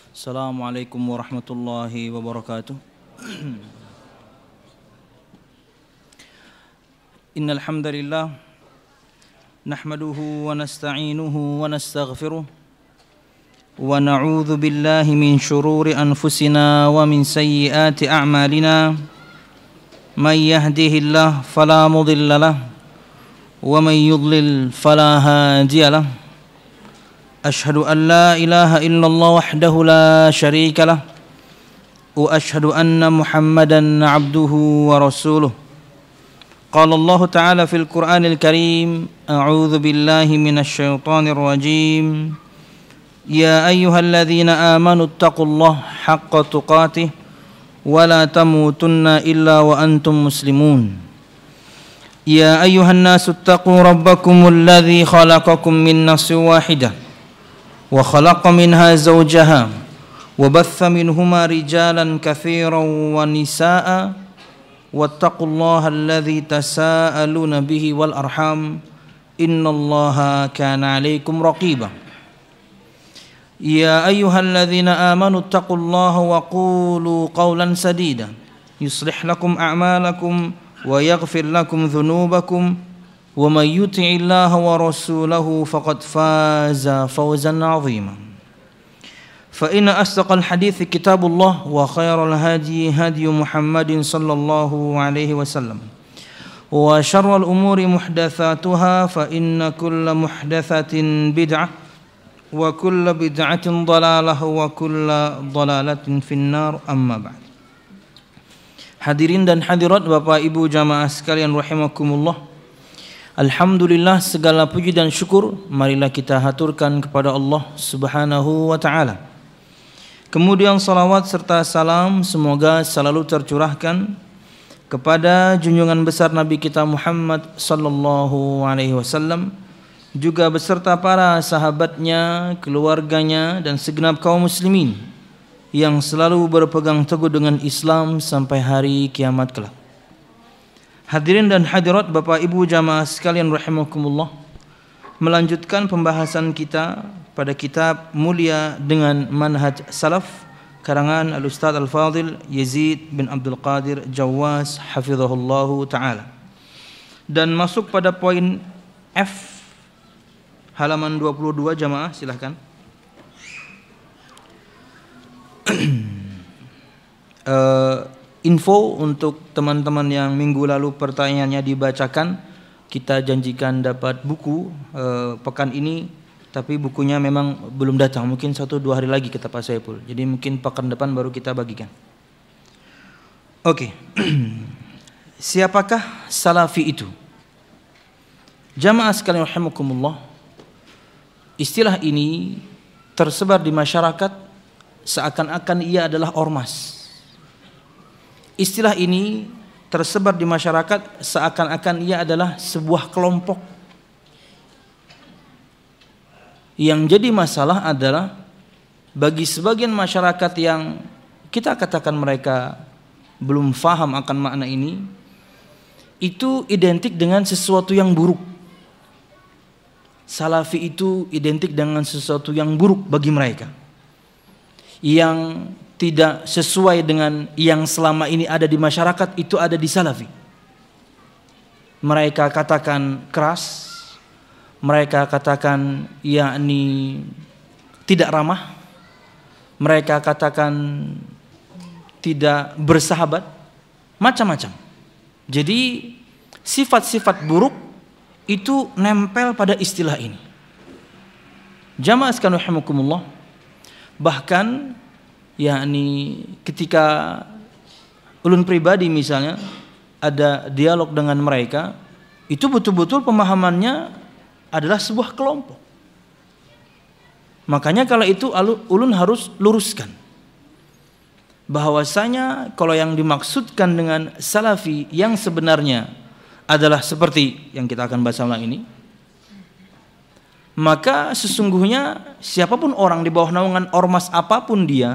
Assalamualaikum warahmatullahi wabarakatuh. Innal hamdalillah nahmaduhu wa nasta'inuhu wa nastaghfiruh wa na'udzu billahi min shururi anfusina wa min sayyiati a'malina. May yahdihillahu fala mudilla lahu wa may yudlil fala hadiya lahu. Ashhadu an la ilaha illallah wahdahu la syarika lah wa ashhadu anna Muhammadan abduhu wa rasuluh. Qala Allah Ta'ala fil Qur'anil Karim, a'udzu billahi minasy syaithanir rajim. Ya ayyuhalladzina amanu taqullaha haqqa tuqatih wa la tamutunna illa wa antum muslimun. Ya ayyuhan nasu taqu rabbakumul ladzi khalaqakum min nafsin wahidah wa khalaqa minha zawjaha wa batha minhuma rijalan katsiran wa nisaa'a wattaqullaha alladzi tasaaluna bihi wal arham innallaha kana 'alaikum raqiba. Ya ayyuhalladzina amanu taqullaha wa qulu qawlan sadida yuslih lakum a'malakum wa yaghfir lakum dhunubakum wa may yuti'illaha wa rasulahu faqad faza fawzan 'azima. Fa inna asdaqal hadithi kitabullah wa khairal hadi hadi Muhammadin sallallahu alaihi wasallam wa syarrul umuri muhdatsatuha fa inna kulla muhdatsatin bid'ah wa kulla bid'atin dhalalah wa kulla dhalalatin finnar, amma ba'd. Hadirin dan hadirat Bapak Ibu jamaah sekalian rahimakumullah. Alhamdulillah, segala puji dan syukur marilah kita haturkan kepada Allah Subhanahu wa ta'ala. Kemudian salawat serta salam semoga selalu tercurahkan kepada junjungan besar Nabi kita Muhammad sallallahu alaihi wasallam, juga beserta para sahabatnya, keluarganya dan segenap kaum muslimin yang selalu berpegang teguh dengan Islam sampai hari kiamat kelak. Hadirin dan hadirat Bapak Ibu jamaah sekalian rahimakumullah, melanjutkan pembahasan kita pada kitab mulia dengan manhaj salaf karangan Al-Ustaz Al-Fadil Yazid bin Abdul Qadir Jawaz hafizahullahu ta'ala, dan masuk pada poin F halaman 22 jamaah, silahkan. Info untuk teman-teman yang minggu lalu pertanyaannya dibacakan, kita janjikan dapat buku pekan ini, tapi bukunya memang belum datang, mungkin 1-2 hari lagi kata Pak Saiful, jadi mungkin pekan depan baru kita bagikan. Oke. Siapakah salafi itu? Jamaah sekalian rahimakumullah, istilah ini tersebar di masyarakat seakan-akan ia adalah ormas. Istilah ini tersebar di masyarakat seakan-akan ia adalah sebuah kelompok. Yang jadi masalah adalah bagi sebagian masyarakat yang kita katakan mereka belum faham akan makna ini, itu identik dengan sesuatu yang buruk. Salafi itu identik dengan sesuatu yang buruk bagi mereka, yang tidak sesuai dengan yang selama ini ada di masyarakat, itu ada di salafi. Mereka katakan keras, mereka katakan yakni tidak ramah, mereka katakan tidak bersahabat, macam-macam. Jadi sifat-sifat buruk itu nempel pada istilah ini. Jamaah sekalian rahimakumullah, bahkan yakni ketika ulun pribadi misalnya ada dialog dengan mereka, itu betul-betul pemahamannya adalah sebuah kelompok. Makanya kalau itu ulun harus luruskan bahwasanya kalau yang dimaksudkan dengan salafi yang sebenarnya adalah seperti yang kita akan bahas malam ini, maka sesungguhnya siapapun orang di bawah naungan ormas apapun dia,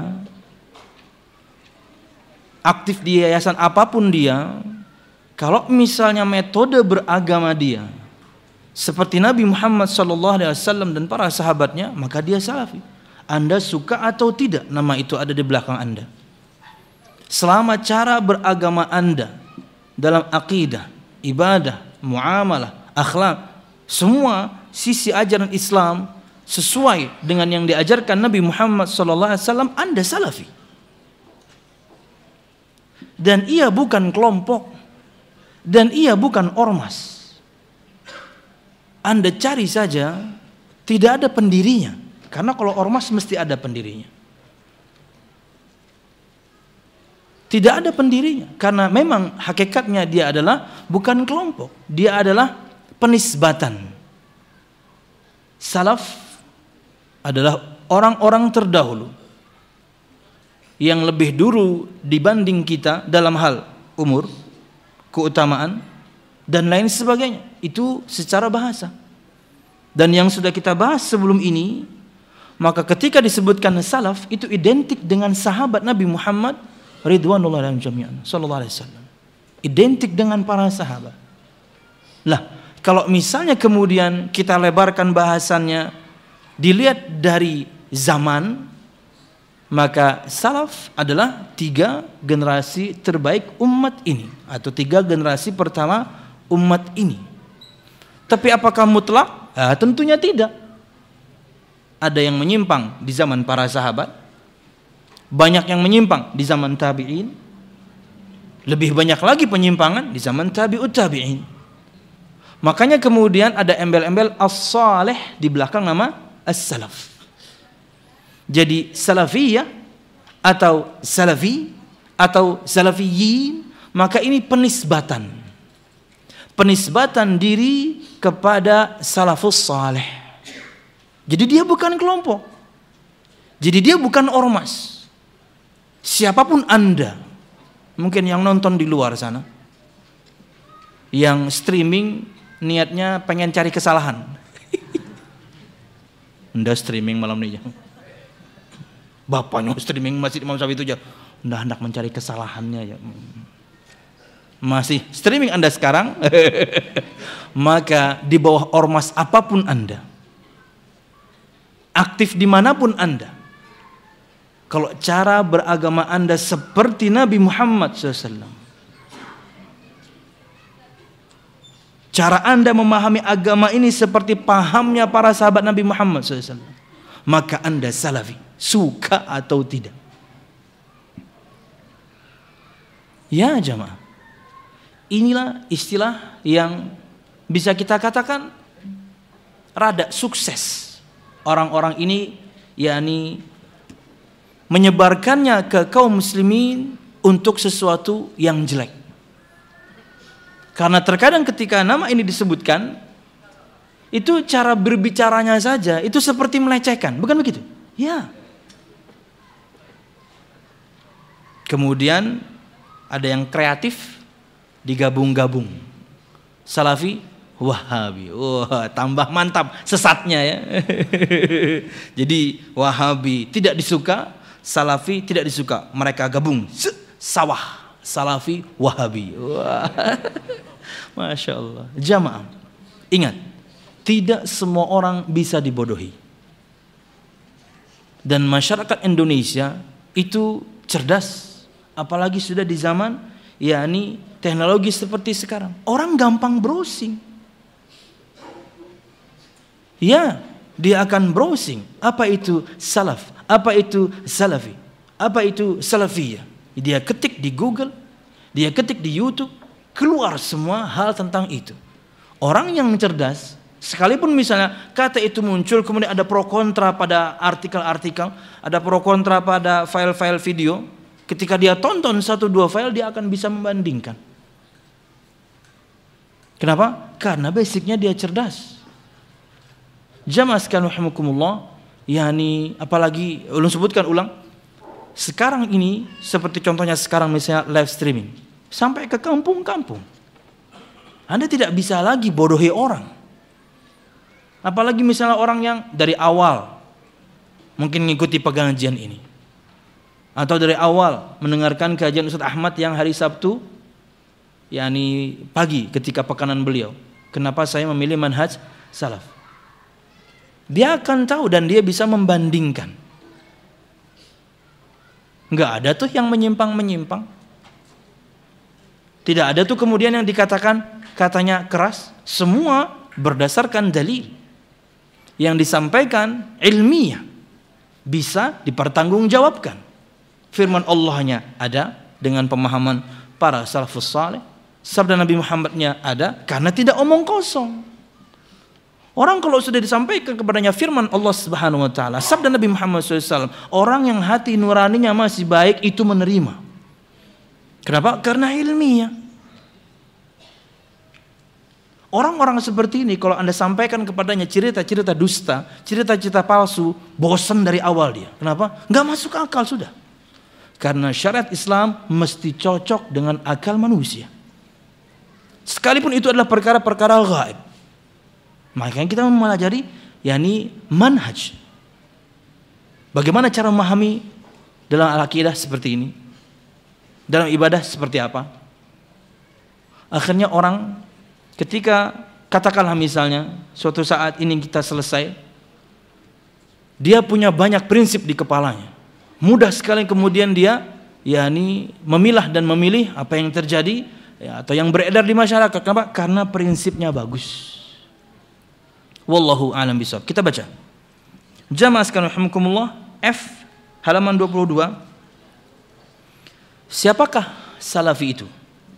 aktif di yayasan apapun dia, kalau misalnya metode beragama dia seperti Nabi Muhammad SAW dan para sahabatnya, maka dia salafi. Anda suka atau tidak nama itu ada di belakang Anda. Selama cara beragama Anda dalam akidah, ibadah, muamalah, akhlak, semua sisi ajaran Islam sesuai dengan yang diajarkan Nabi Muhammad SAW, Anda salafi. Dan ia bukan kelompok, dan ia bukan ormas. Anda cari saja, tidak ada pendirinya. Karena kalau ormas mesti ada pendirinya. Tidak ada pendirinya. Karena memang hakikatnya dia adalah bukan kelompok. Dia adalah penisbatan. Salaf adalah orang-orang terdahulu yang lebih dulu dibanding kita dalam hal umur, keutamaan, dan lain sebagainya. Itu secara bahasa. Dan yang sudah kita bahas sebelum ini, maka ketika disebutkan salaf itu identik dengan sahabat Nabi Muhammad ridwanullah alaihim jami'an sallallahu alaihi wasallam. Identik dengan para sahabat. Lah, kalau misalnya kemudian kita lebarkan bahasannya dilihat dari zaman, maka salaf adalah 3 generasi terbaik umat ini, atau 3 generasi pertama umat ini. Tapi apakah mutlak? Tentunya tidak. Ada yang menyimpang di zaman para sahabat, banyak yang menyimpang di zaman tabi'in, lebih banyak lagi penyimpangan di zaman tabi'ut tabi'in. Makanya kemudian ada embel-embel as-salih di belakang nama as-salaf. Jadi salafiyah atau salafi atau salafiyin, maka ini penisbatan. Penisbatan diri kepada salafus salih. Jadi dia bukan kelompok. Jadi dia bukan ormas. Siapapun Anda, mungkin yang nonton di luar sana, yang streaming niatnya pengen cari kesalahan. Anda streaming malam ini. Bapaknya streaming Masjid Imam Syafi'i itu aja. Anda hendak mencari kesalahannya ya. Masih streaming Anda sekarang. Maka di bawah ormas apapun Anda, aktif dimanapun Anda, kalau cara beragama Anda seperti Nabi Muhammad SAW, cara Anda memahami agama ini seperti pahamnya para sahabat Nabi Muhammad SAW, maka Anda salafi, suka atau tidak. Ya jamaah, inilah istilah yang bisa kita katakan rada sukses orang-orang ini, yakni menyebarkannya ke kaum muslimin untuk sesuatu yang jelek. Karena terkadang ketika nama ini disebutkan, itu cara berbicaranya saja itu seperti melecehkan, bukan begitu? Ya. Kemudian ada yang kreatif, digabung-gabung. Salafi, Wahabi. Wah, tambah mantap sesatnya ya. Jadi Wahabi tidak disuka, Salafi tidak disuka. Mereka gabung, sawah, Salafi, Wahabi. Wah. Masya Allah. Jamaah, ingat, tidak semua orang bisa dibodohi. Dan masyarakat Indonesia itu cerdas, apalagi sudah di zaman yakni teknologi seperti sekarang. Orang gampang browsing. Ya, dia akan browsing. Apa itu salaf? Apa itu salafi? Apa itu salafiyah? Dia ketik di Google, dia ketik di YouTube, keluar semua hal tentang itu. Orang yang cerdas, sekalipun misalnya kata itu muncul, kemudian ada pro kontra pada artikel-artikel, ada pro kontra pada file-file video, ketika dia tonton 1-2 file, dia akan bisa membandingkan. Kenapa? Karena basicnya dia cerdas. Jamaah sekalian rahimakumullah, yakni apalagi ulun sebutkan ulang, sekarang ini seperti contohnya sekarang misalnya live streaming sampai ke kampung-kampung. Anda tidak bisa lagi bodohi orang. Apalagi misalnya orang yang dari awal mungkin mengikuti pengajian ini, atau dari awal mendengarkan kajian Ustaz Ahmad yang hari Sabtu, yakni pagi ketika pekanan beliau. Kenapa saya memilih manhaj salaf? Dia akan tahu dan dia bisa membandingkan. Nggak ada tuh yang menyimpang-menyimpang. Tidak ada tuh kemudian yang dikatakan katanya keras. Semua berdasarkan dalil yang disampaikan ilmiah, bisa dipertanggungjawabkan. Firman Allahnya ada dengan pemahaman para salafus saleh. Sabda Nabi Muhammadnya ada karena tidak omong kosong. Orang kalau sudah disampaikan kepadanya firman Allah Subhanahu wa taala, sabda Nabi Muhammad SAW, orang yang hati nuraninya masih baik itu menerima. Kenapa? Karena ilmiah. Orang-orang seperti ini kalau Anda sampaikan kepadanya cerita-cerita dusta, cerita-cerita palsu, bosan dari awal dia. Kenapa? Enggak masuk akal sudah. Karena syariat Islam mesti cocok dengan akal manusia. Sekalipun itu adalah perkara-perkara gaib. Makanya kita mempelajari yakni manhaj. Bagaimana cara memahami dalam al-aqidah seperti ini? Dalam ibadah seperti apa? Akhirnya orang ketika katakanlah misalnya suatu saat ini kita selesai, dia punya banyak prinsip di kepalanya. Mudah sekali kemudian dia yakni memilah dan memilih apa yang terjadi ya, atau yang beredar di masyarakat. Kenapa? Karena prinsipnya bagus. Wallahu a'lam bishawab. Kita baca. Jamaah sekalian rahimakumullah, F halaman 22. Siapakah salafi itu?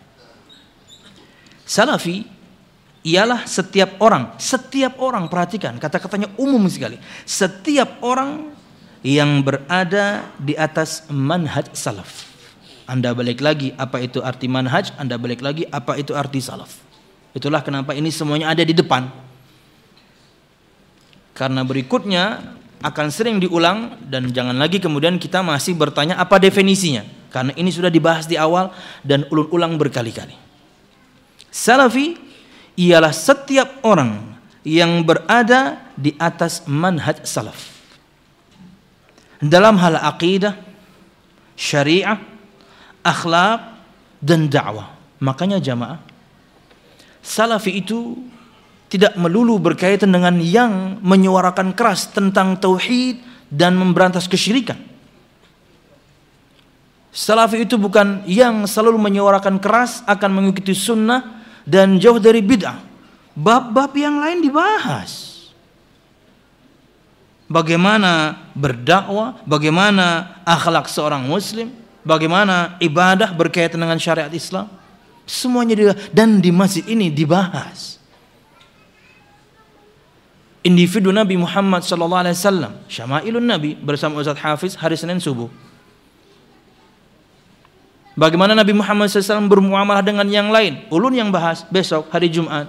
Salafi ialah setiap orang, perhatikan kata-katanya umum sekali. Setiap orang yang berada di atas manhaj salaf. Anda balik lagi apa itu arti manhaj, Anda balik lagi apa itu arti salaf. Itulah kenapa ini semuanya ada di depan. Karena berikutnya akan sering diulang dan jangan lagi kemudian kita masih bertanya apa definisinya. Karena ini sudah dibahas di awal dan ulang berkali-kali. Salafi ialah setiap orang yang berada di atas manhaj salaf. Dalam hal aqidah, syariah, akhlak dan dakwah. Makanya jamaah, salafi itu tidak melulu berkaitan dengan yang menyuarakan keras tentang tauhid dan memberantas kesyirikan. Salafi itu bukan yang selalu menyuarakan keras akan mengikuti sunnah dan jauh dari bid'ah. Bab-bab yang lain dibahas. Bagaimana berdakwah, bagaimana akhlak seorang muslim, bagaimana ibadah berkaitan dengan syariat Islam. Semuanya dibahas. Dan di masjid ini dibahas. Individu Nabi Muhammad SAW, Syama'ilun Nabi bersama Ustaz Hafiz hari Senin subuh. Bagaimana Nabi Muhammad SAW bermuamalah dengan yang lain, ulun yang bahas besok hari Jumat.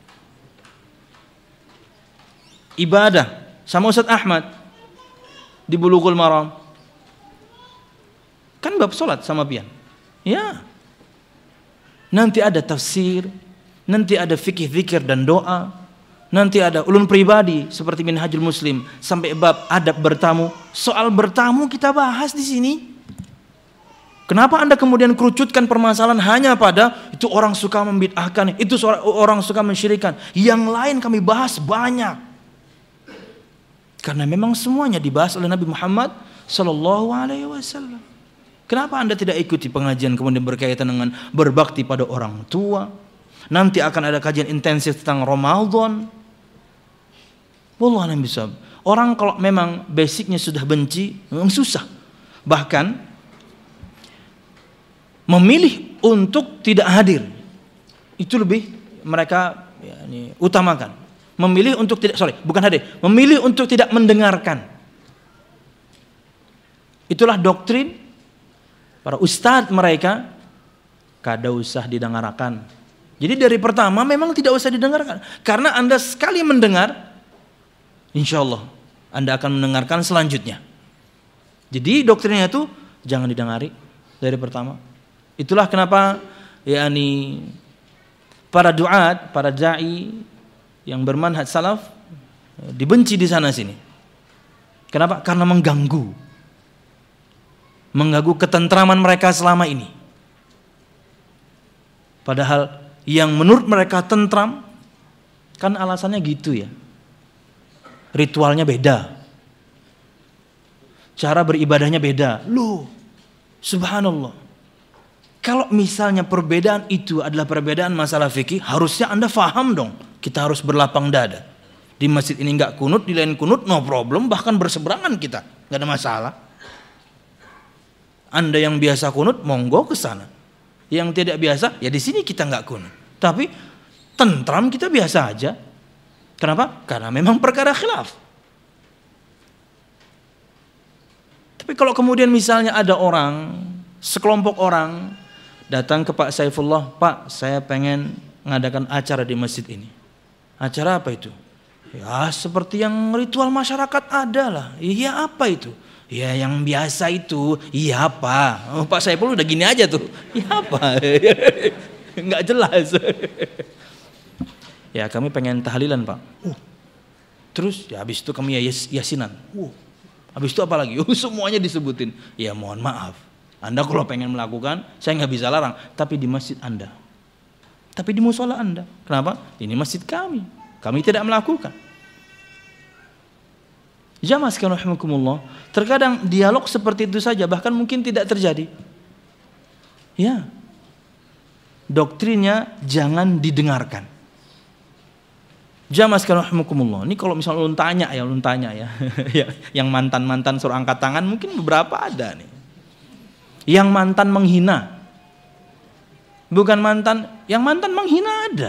Ibadah sama Ustaz Ahmad di Bulughul Maram. Kan bab salat sama pian. Ya. Nanti ada tafsir, nanti ada fikih zikir dan doa, nanti ada ulun pribadi seperti Minhajul Muslim sampai bab adab bertamu. Soal bertamu kita bahas di sini. Kenapa Anda kemudian kerucutkan permasalahan hanya pada itu orang suka membid'ahkan, itu orang suka mensyirikan. Yang lain kami bahas banyak. Karena memang semuanya dibahas oleh Nabi Muhammad sallallahu alaihi wasallam. Kenapa Anda tidak ikuti pengajian kemudian berkaitan dengan berbakti pada orang tua? Nanti akan ada kajian intensif tentang Ramadan. Wallahu a'lam bishawab. Orang kalau memang basicnya sudah benci, memang susah. Bahkan memilih untuk tidak hadir itu lebih mereka utamakan. Memilih untuk memilih untuk tidak mendengarkan. Itulah doktrin para ustadz mereka, kada usah didengarkan. Jadi dari pertama memang tidak usah didengarkan. Karena Anda sekali mendengar, insya Allah Anda akan mendengarkan selanjutnya. Jadi doktrinnya itu jangan didengari dari pertama. Itulah kenapa para duat, para dai yang bermanhaj salaf dibenci di sana sini. Kenapa? Karena mengganggu ketentraman mereka selama ini. Padahal yang menurut mereka tentram kan alasannya gitu ya. Ritualnya beda. Cara beribadahnya beda. Loh, Subhanallah. Kalau misalnya perbedaan itu adalah perbedaan masalah fikih, harusnya Anda faham dong. Kita harus berlapang dada. Di masjid ini nggak kunut, di lain kunut, no problem. Bahkan berseberangan kita, nggak ada masalah. Anda yang biasa kunut, monggo ke sana. Yang tidak biasa, ya di sini kita nggak kunut. Tapi tentram kita biasa aja. Kenapa? Karena memang perkara khilaf. Tapi kalau kemudian misalnya ada orang, sekelompok orang datang ke Pak Saifullah, Pak, saya pengen mengadakan acara di masjid ini. Acara apa itu? Ya seperti yang ritual masyarakat ada lah. Iya apa itu? Ya yang biasa itu. Iya apa? Oh, Pak Saifullah udah gini aja tuh. Iya apa? Nggak jelas. Ya kami pengen tahlilan Pak. Terus ya habis itu kami yasinan. Habis itu apa lagi? Semuanya disebutin. Ya mohon maaf. Anda kalau pengen melakukan, saya nggak bisa larang. Tapi di masjid Anda. Tapi di musola Anda. Kenapa? Ini masjid kami. Kami tidak melakukan. Jamaah sekalian rahimakumullah. Terkadang dialog seperti itu saja bahkan mungkin tidak terjadi. Ya. Doktrinnya jangan didengarkan. Jamaah sekalian rahimakumullah. Ini kalau misalnya ulun tanya ya. Yang mantan-mantan suruh angkat tangan mungkin beberapa ada nih. Yang mantan menghina. Bukan mantan, yang mantan menghina ada.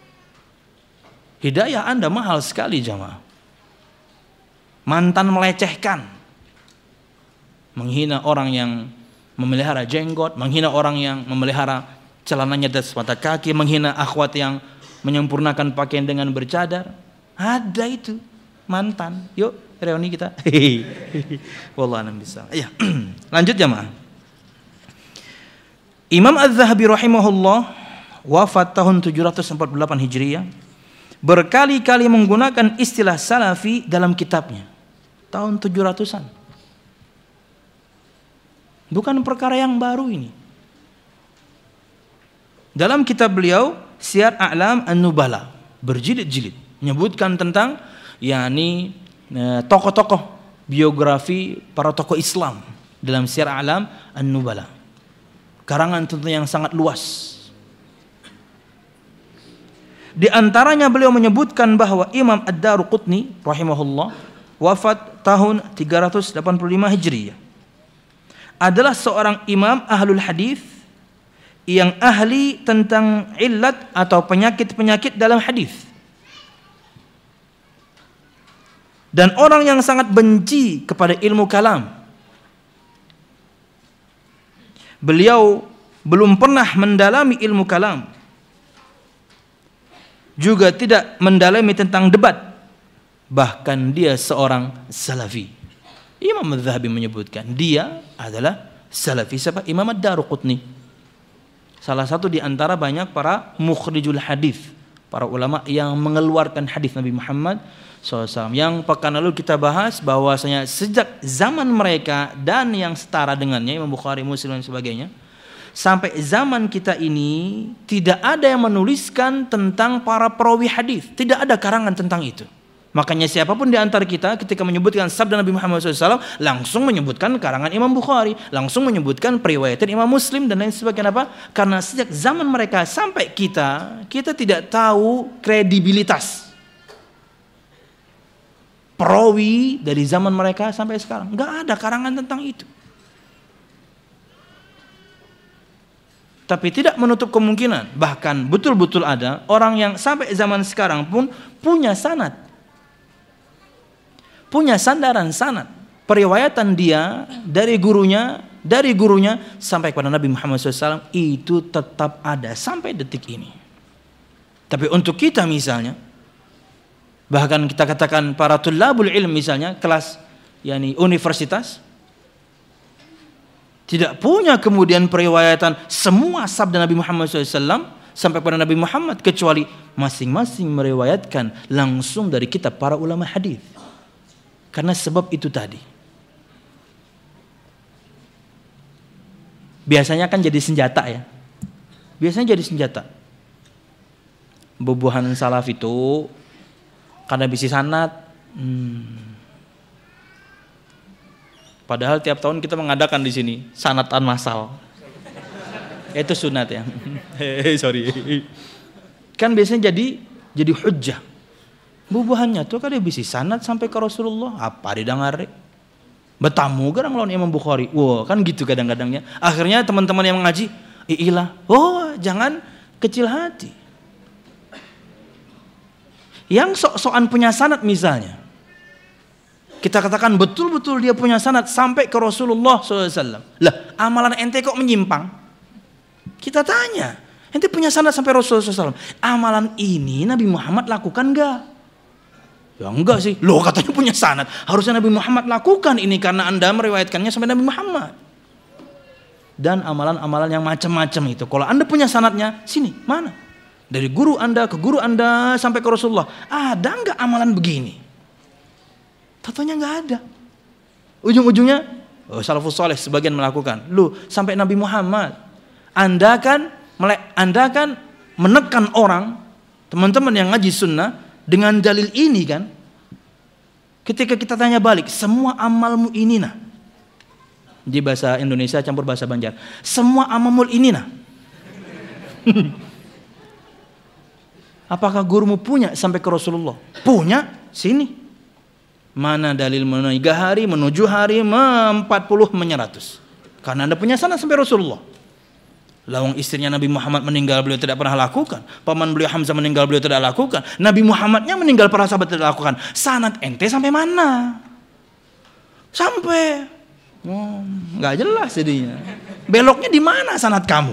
Hidayah Anda mahal sekali jamaah. Mantan melecehkan. Menghina orang yang memelihara jenggot, menghina orang yang memelihara celananya di atas mata kaki, menghina akhwat yang menyempurnakan pakaian dengan bercadar. Ada itu mantan. Yuk reuni kita. Wallahu a'lam bishawab. Ya. Lanjut jamaah. Imam Az-Zahabi rahimahullah wafat tahun 748 Hijriah. Berkali-kali menggunakan istilah salafi dalam kitabnya. Tahun 700-an. Bukan perkara yang baru ini. Dalam kitab beliau Syiar A'lam An-Nubala berjilid-jilid menyebutkan tentang yakni tokoh-tokoh biografi para tokoh Islam dalam Syiar A'lam An-Nubala. Karangan tentu yang sangat luas. Di antaranya beliau menyebutkan bahwa Imam Ad-Daruqutni rahimahullah wafat tahun 385 Hijriah. Adalah seorang imam ahlul hadis yang ahli tentang illat atau penyakit-penyakit dalam hadis. Dan orang yang sangat benci kepada ilmu kalam. Beliau belum pernah mendalami ilmu kalam. Juga tidak mendalami tentang debat. Bahkan dia seorang salafi. Imam Az-Zahabi menyebutkan dia adalah salafi. Siapa? Imam Ad-Daruqutni. Salah satu di antara banyak para mukhrijul hadis, para ulama yang mengeluarkan hadis Nabi Muhammad SAW. Yang pekan lalu kita bahas bahwasanya sejak zaman mereka dan yang setara dengannya, Imam Bukhari, Muslim dan sebagainya, sampai zaman kita ini tidak ada yang menuliskan tentang para perawi hadis. Tidak ada karangan tentang itu. Makanya siapapun di antara kita ketika menyebutkan sabda Nabi Muhammad SAW langsung menyebutkan karangan Imam Bukhari, langsung menyebutkan periwayatan Imam Muslim dan lain sebagainya. Apa? Karena sejak zaman mereka sampai kita tidak tahu kredibilitas perawi dari zaman mereka sampai sekarang. Nggak ada karangan tentang itu. Tapi tidak menutup kemungkinan, bahkan betul-betul ada orang yang sampai zaman sekarang pun punya sanad. Punya sandaran sanad. Periwayatan dia dari gurunya sampai kepada Nabi Muhammad SAW itu tetap ada sampai detik ini. Tapi untuk kita misalnya, bahkan kita katakan para tulabul ilm misalnya, kelas yakni universitas, tidak punya kemudian periwayatan semua sabda Nabi Muhammad SAW sampai pada Nabi Muhammad, kecuali masing-masing meriwayatkan langsung dari kitab para ulama hadis. Karena sebab itu tadi. Biasanya kan jadi senjata ya. Biasanya jadi senjata. Bubuhan salaf itu karena bisi sanad. Padahal tiap tahun kita mengadakan di sini sanatan massal. Itu sunat ya. Sorry. Kan biasanya jadi hujjah. Bubuhannya tuh kada bisa sanad sampai ke Rasulullah. Apa didengar? Betamu garang lawan Imam Bukhari. Wah, kan gitu kadang-kadangnya. Akhirnya teman-teman yang mengaji, iilah. Oh, jangan kecil hati. Yang sok-sokan punya sanad misalnya. Kita katakan betul-betul dia punya sanad sampai ke Rasulullah SAW. Lah, amalan ente kok menyimpang? Kita tanya, ente punya sanad sampai Rasulullah SAW. Amalan ini Nabi Muhammad lakukan enggak? Ya enggak sih. Loh, katanya punya sanad. Harusnya Nabi Muhammad lakukan ini karena Anda meriwayatkannya sampai Nabi Muhammad. Dan amalan-amalan yang macam-macam itu. Kalau Anda punya sanadnya, sini, mana? Dari guru Anda ke guru Anda sampai ke Rasulullah. Ada enggak amalan begini? Tentunya enggak ada. Ujung-ujungnya, salafus saleh sebagian melakukan. Loh, sampai Nabi Muhammad. Anda kan menekan orang, teman-teman yang ngaji sunnah, dengan dalil ini kan, ketika kita tanya balik, semua amalmu ini nah, di bahasa Indonesia campur bahasa Banjar, semua amalmu ini nah, apakah gurumu punya sampai ke Rasulullah? Punya, sini. Mana dalil menuju hari, menuju hari, 40, 100. Karena Anda punya sanad sampai Rasulullah. Lawang istrinya Nabi Muhammad meninggal, beliau tidak pernah lakukan. Paman beliau Hamzah meninggal, beliau tidak lakukan. Nabi Muhammadnya meninggal, para sahabat tidak lakukan. Sanad ente sampai mana? Sampai nggak jelas jadinya. Beloknya di mana sanad kamu?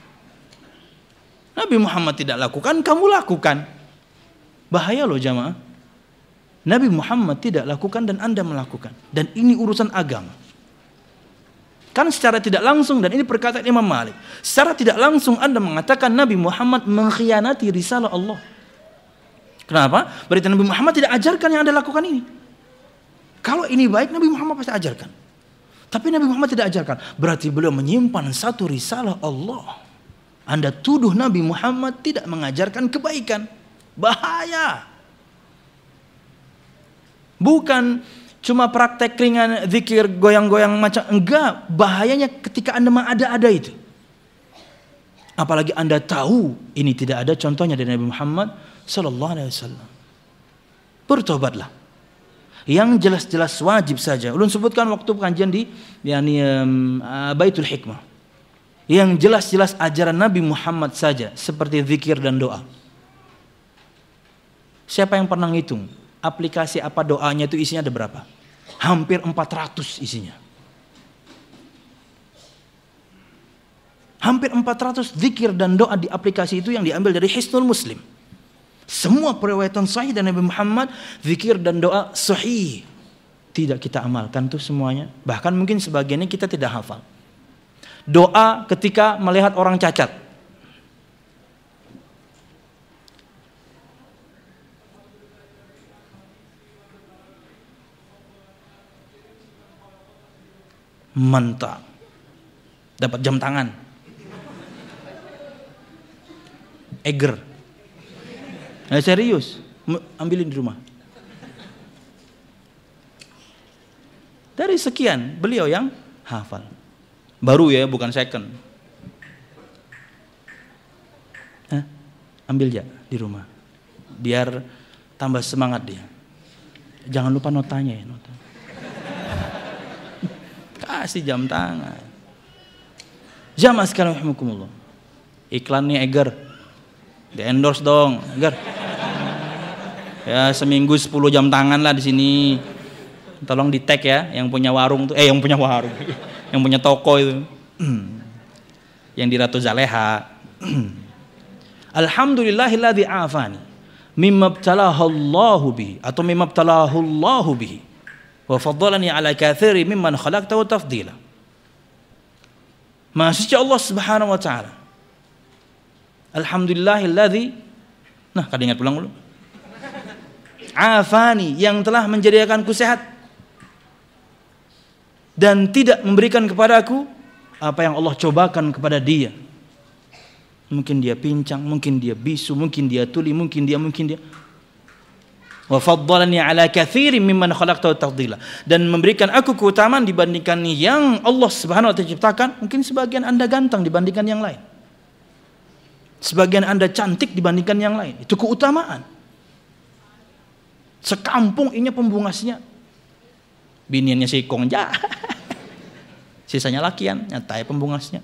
Nabi Muhammad tidak lakukan, kamu lakukan. Bahaya loh jamaah. Nabi Muhammad tidak lakukan dan Anda melakukan. Dan ini urusan agama. Kan secara tidak langsung, dan ini perkataan Imam Malik, secara tidak langsung Anda mengatakan Nabi Muhammad mengkhianati risalah Allah. Kenapa? Berarti Nabi Muhammad tidak ajarkan yang Anda lakukan ini. Kalau ini baik, Nabi Muhammad pasti ajarkan. Tapi Nabi Muhammad tidak ajarkan. Berarti beliau menyimpan satu risalah Allah. Anda tuduh Nabi Muhammad tidak mengajarkan kebaikan. Bahaya. Bukan cuma praktek ringan, zikir, goyang-goyang macam. Enggak, bahayanya ketika Anda mengada-ada itu. Apalagi Anda tahu ini tidak ada contohnya dari Nabi Muhammad sallallahu alaihi wasallam. Bertobatlah. Yang jelas-jelas wajib saja. Ulun sebutkan waktu pengajian di Baitul Hikmah. Yang jelas-jelas ajaran Nabi Muhammad saja, seperti zikir dan doa. Siapa yang pernah ngitung aplikasi apa doanya itu isinya ada berapa? Hampir 400 isinya. Hampir 400 zikir dan doa di aplikasi itu yang diambil dari Hisnul Muslim. Semua periwayatan sahih dari Nabi Muhammad, zikir dan doa sahih. Tidak kita amalkan tuh semuanya. Bahkan mungkin sebagiannya kita tidak hafal. Doa ketika melihat orang cacat. Mantap. Dapat jam tangan. Eger. Nah, serius. Ambilin di rumah. Dari sekian, beliau yang hafal. Baru ya, bukan second. Ambil ya di rumah. Biar tambah semangat dia. Jangan lupa notanya ya, nota. Kasih jam tangan. Jamaah sekalian rahimakumullah. Iklannya Eger. Di endorse dong, Eger. Ya seminggu 10 jam tangan lah di sini. Tolong di tag ya, yang punya warung tuh, yang punya warung, yang punya toko itu, yang di Ratu Zaleha. Alhamdulillahilladzi afani mimma ibtalahu bihi atau mimma ibtalahu Allahu bihi wa faddalani ala katsiri mimman khalaqtahu tafdila. Maha suci Allah Subhanahu wa taala. Alhamdulillahilladzi, nah kada ingat pulang dulu. Afani, yang telah menjadikanku sehat dan tidak memberikan kepadaku apa yang Allah cobakan kepada dia. Mungkin dia pincang, mungkin dia bisu, mungkin dia tuli, mungkin dia. Wa faddalani ala katsirin mimman khalaqtu tafdila. Dan memberikan aku keutamaan dibandingkan yang Allah Subhanahu wa taala ciptakan. Mungkin sebagian Anda ganteng dibandingkan yang lain. Sebagian Anda cantik dibandingkan yang lain. Itu keutamaan. Sekampung ini pembungasnya. Biniannya sikong aja. Sisanya lakian, nyata pembungasnya.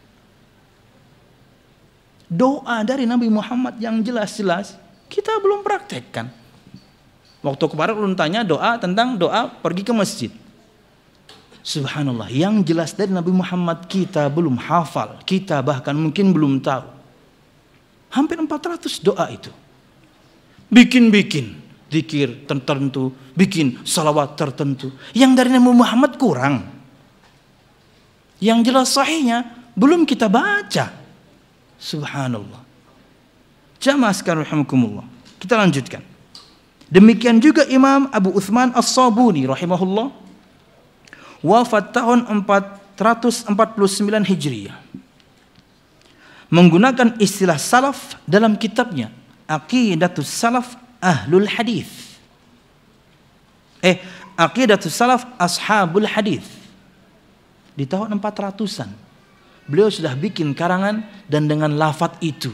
Doa dari Nabi Muhammad yang jelas-jelas kita belum praktekkan. Waktu kemarin ulun tanya doa tentang doa pergi ke masjid. Subhanallah, yang jelas dari Nabi Muhammad kita belum hafal, kita bahkan mungkin belum tahu. Hampir 400 doa itu. Bikin zikir tertentu, bikin salawat tertentu. Yang dari Nabi Muhammad kurang. Yang jelas sahihnya belum kita baca. Subhanallah. Jamaah sekalian rahimakumullah. Kita lanjutkan. Demikian juga Imam Abu Uthman As-Sabuni rahimahullah wafat tahun 449 Hijriah. Menggunakan istilah salaf dalam kitabnya Aqidatus Salaf Ahlul Hadis. Aqidatus Salaf Ashabul Hadis. Di tahun 400-an beliau sudah bikin karangan dan dengan lafaz itu.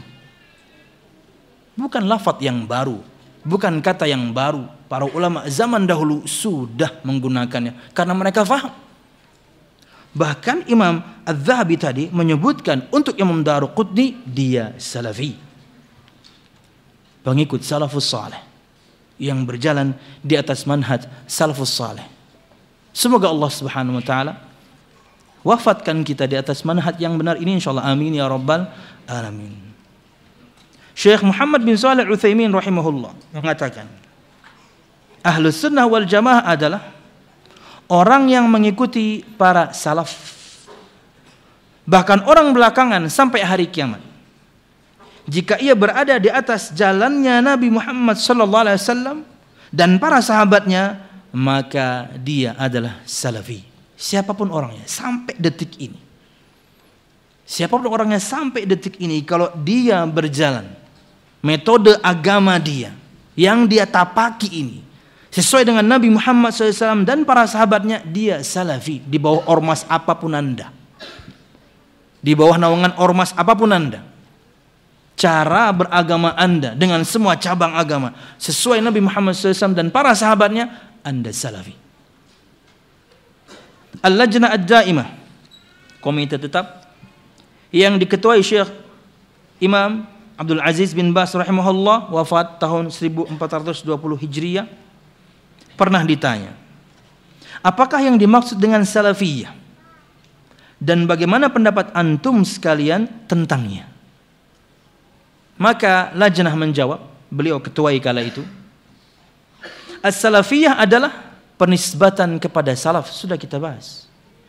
Bukan lafaz yang baru, bukan kata yang baru. Para ulama zaman dahulu sudah menggunakannya karena mereka faham. Bahkan Imam Az-Zahabi tadi menyebutkan untuk Imam Daruqutni dia salafi. Pengikut salafus saleh yang berjalan di atas manhaj salafus saleh. Semoga Allah Subhanahu wa taala wafatkan kita di atas manhaj yang benar ini insyaallah, amin ya rabbal alamin. Syekh Muhammad bin Shalih Al-Utsaimin rahimahullah mengatakan, Ahlus Sunnah wal Jamaah adalah orang yang mengikuti para salaf, bahkan orang belakangan sampai hari kiamat. Jika ia berada di atas jalannya Nabi Muhammad sallallahu alaihi wasallam dan para sahabatnya, maka dia adalah salafi. Siapapun orangnya sampai detik ini. Siapapun orangnya sampai detik ini, kalau dia berjalan metode agama dia yang dia tapaki ini sesuai dengan Nabi Muhammad SAW dan para sahabatnya, dia salafi di bawah ormas apapun Anda. Di bawah naungan ormas apapun Anda. Cara beragama Anda dengan semua cabang agama sesuai Nabi Muhammad SAW dan para sahabatnya, Anda salafi. Al-Lajnah Ad-Daimah, komite tetap yang diketuai Syekh Imam Abdul Aziz bin Baz rahimahullah wafat tahun 1420 Hijriah, pernah ditanya, apakah yang dimaksud dengan salafiyah dan bagaimana pendapat antum sekalian tentangnya? Maka Lajnah menjawab, beliau ketuai kala itu, as-salafiyah adalah penisbatan kepada salaf, sudah kita bahas.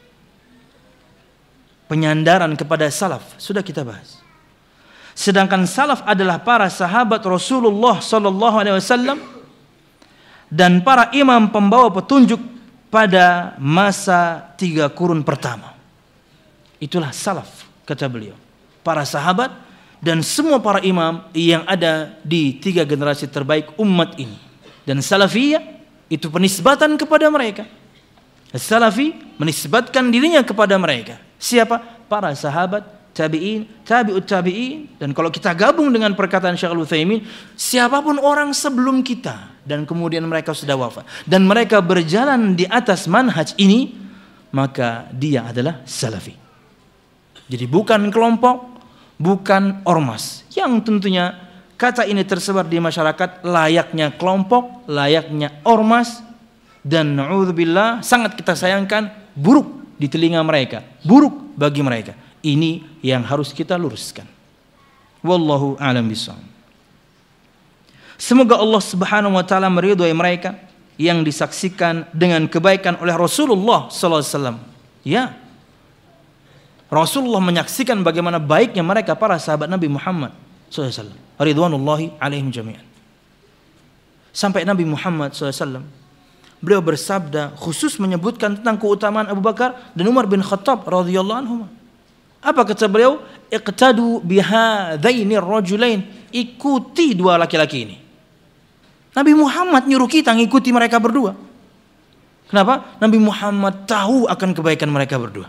Penyandaran kepada salaf, sudah kita bahas. Sedangkan salaf adalah para sahabat Rasulullah sallallahu alaihi wasallam dan para imam pembawa petunjuk pada masa 3 kurun pertama. Itulah salaf, kata beliau. Para sahabat dan semua para imam yang ada di 3 generasi terbaik umat ini. Dan salafiyah itu penisbatan kepada mereka. Salafi menisbatkan dirinya kepada mereka. Siapa? Para sahabat, tabi'in, tabi'ut tabi'in. Dan kalau kita gabung dengan perkataan Syekh Al-Utsaimin, siapapun orang sebelum kita dan kemudian mereka sudah wafat dan mereka berjalan di atas manhaj ini, maka dia adalah salafi. Jadi bukan kelompok, bukan ormas. Yang tentunya kata ini tersebar di masyarakat layaknya kelompok, layaknya ormas, dan na'udzubillah sangat kita sayangkan buruk di telinga mereka, buruk bagi mereka. Ini yang harus kita luruskan. Wallahu a'lam bishawab. Semoga Allah Subhanahu wa taala meridhai mereka yang disaksikan dengan kebaikan oleh Rasulullah sallallahu alaihi wasallam. Ya. Rasulullah menyaksikan bagaimana baiknya mereka para sahabat Nabi Muhammad SAW, ridwanullahi alaihim jami'an. Sampai Nabi Muhammad SAW beliau bersabda khusus menyebutkan tentang keutamaan Abu Bakar dan Umar bin Khattab radhiyallahu anhum. Apa kata beliau? Iqtadu bihadzaini ar-rajulain, ikuti dua laki-laki ini. Nabi Muhammad nyuruh kita ngikuti mereka berdua. Kenapa? Nabi Muhammad tahu akan kebaikan mereka berdua.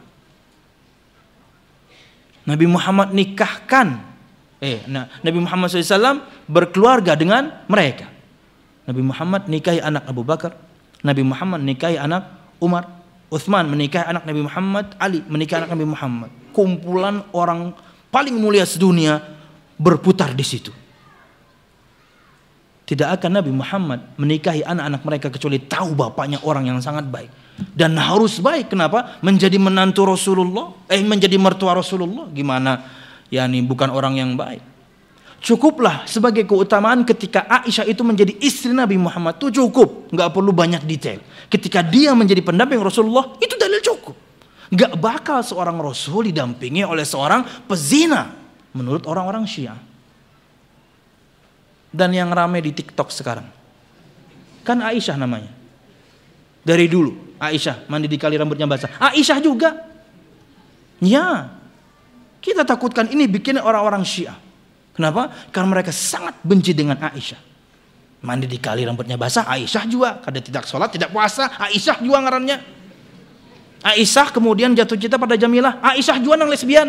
Nabi Muhammad nikahkan. Nabi Muhammad SAW berkeluarga dengan mereka. Nabi Muhammad nikahi anak Abu Bakar. Nabi Muhammad nikahi anak Umar. Utsman menikahi anak Nabi Muhammad. Ali menikahi anak Nabi Muhammad. Kumpulan orang paling mulia sedunia berputar di situ. Tidak akan Nabi Muhammad menikahi anak-anak mereka kecuali tahu bapaknya orang yang sangat baik. Dan harus baik. Kenapa? Menjadi menantu Rasulullah, menjadi mertua Rasulullah. Gimana? Yani bukan orang yang baik. Cukuplah sebagai keutamaan ketika Aisyah itu menjadi istri Nabi Muhammad itu cukup. Nggak perlu banyak detail. Ketika dia menjadi pendamping Rasulullah, itu dalil cukup. Nggak bakal seorang Rasul didampingi oleh seorang pezina menurut orang-orang Syiah. Dan yang ramai di TikTok sekarang kan Aisyah namanya. Dari dulu Aisyah mandi di kali rambutnya basah. Aisyah juga. Ya. Kita takutkan ini bikin orang-orang Syiah. Kenapa? Karena mereka sangat benci dengan Aisyah. Mandi di kali rambutnya basah, Aisyah juga. Kada tidak sholat, tidak puasa, Aisyah juga ngarannya. Aisyah kemudian jatuh cinta pada Jamilah, Aisyah juga nang lesbian.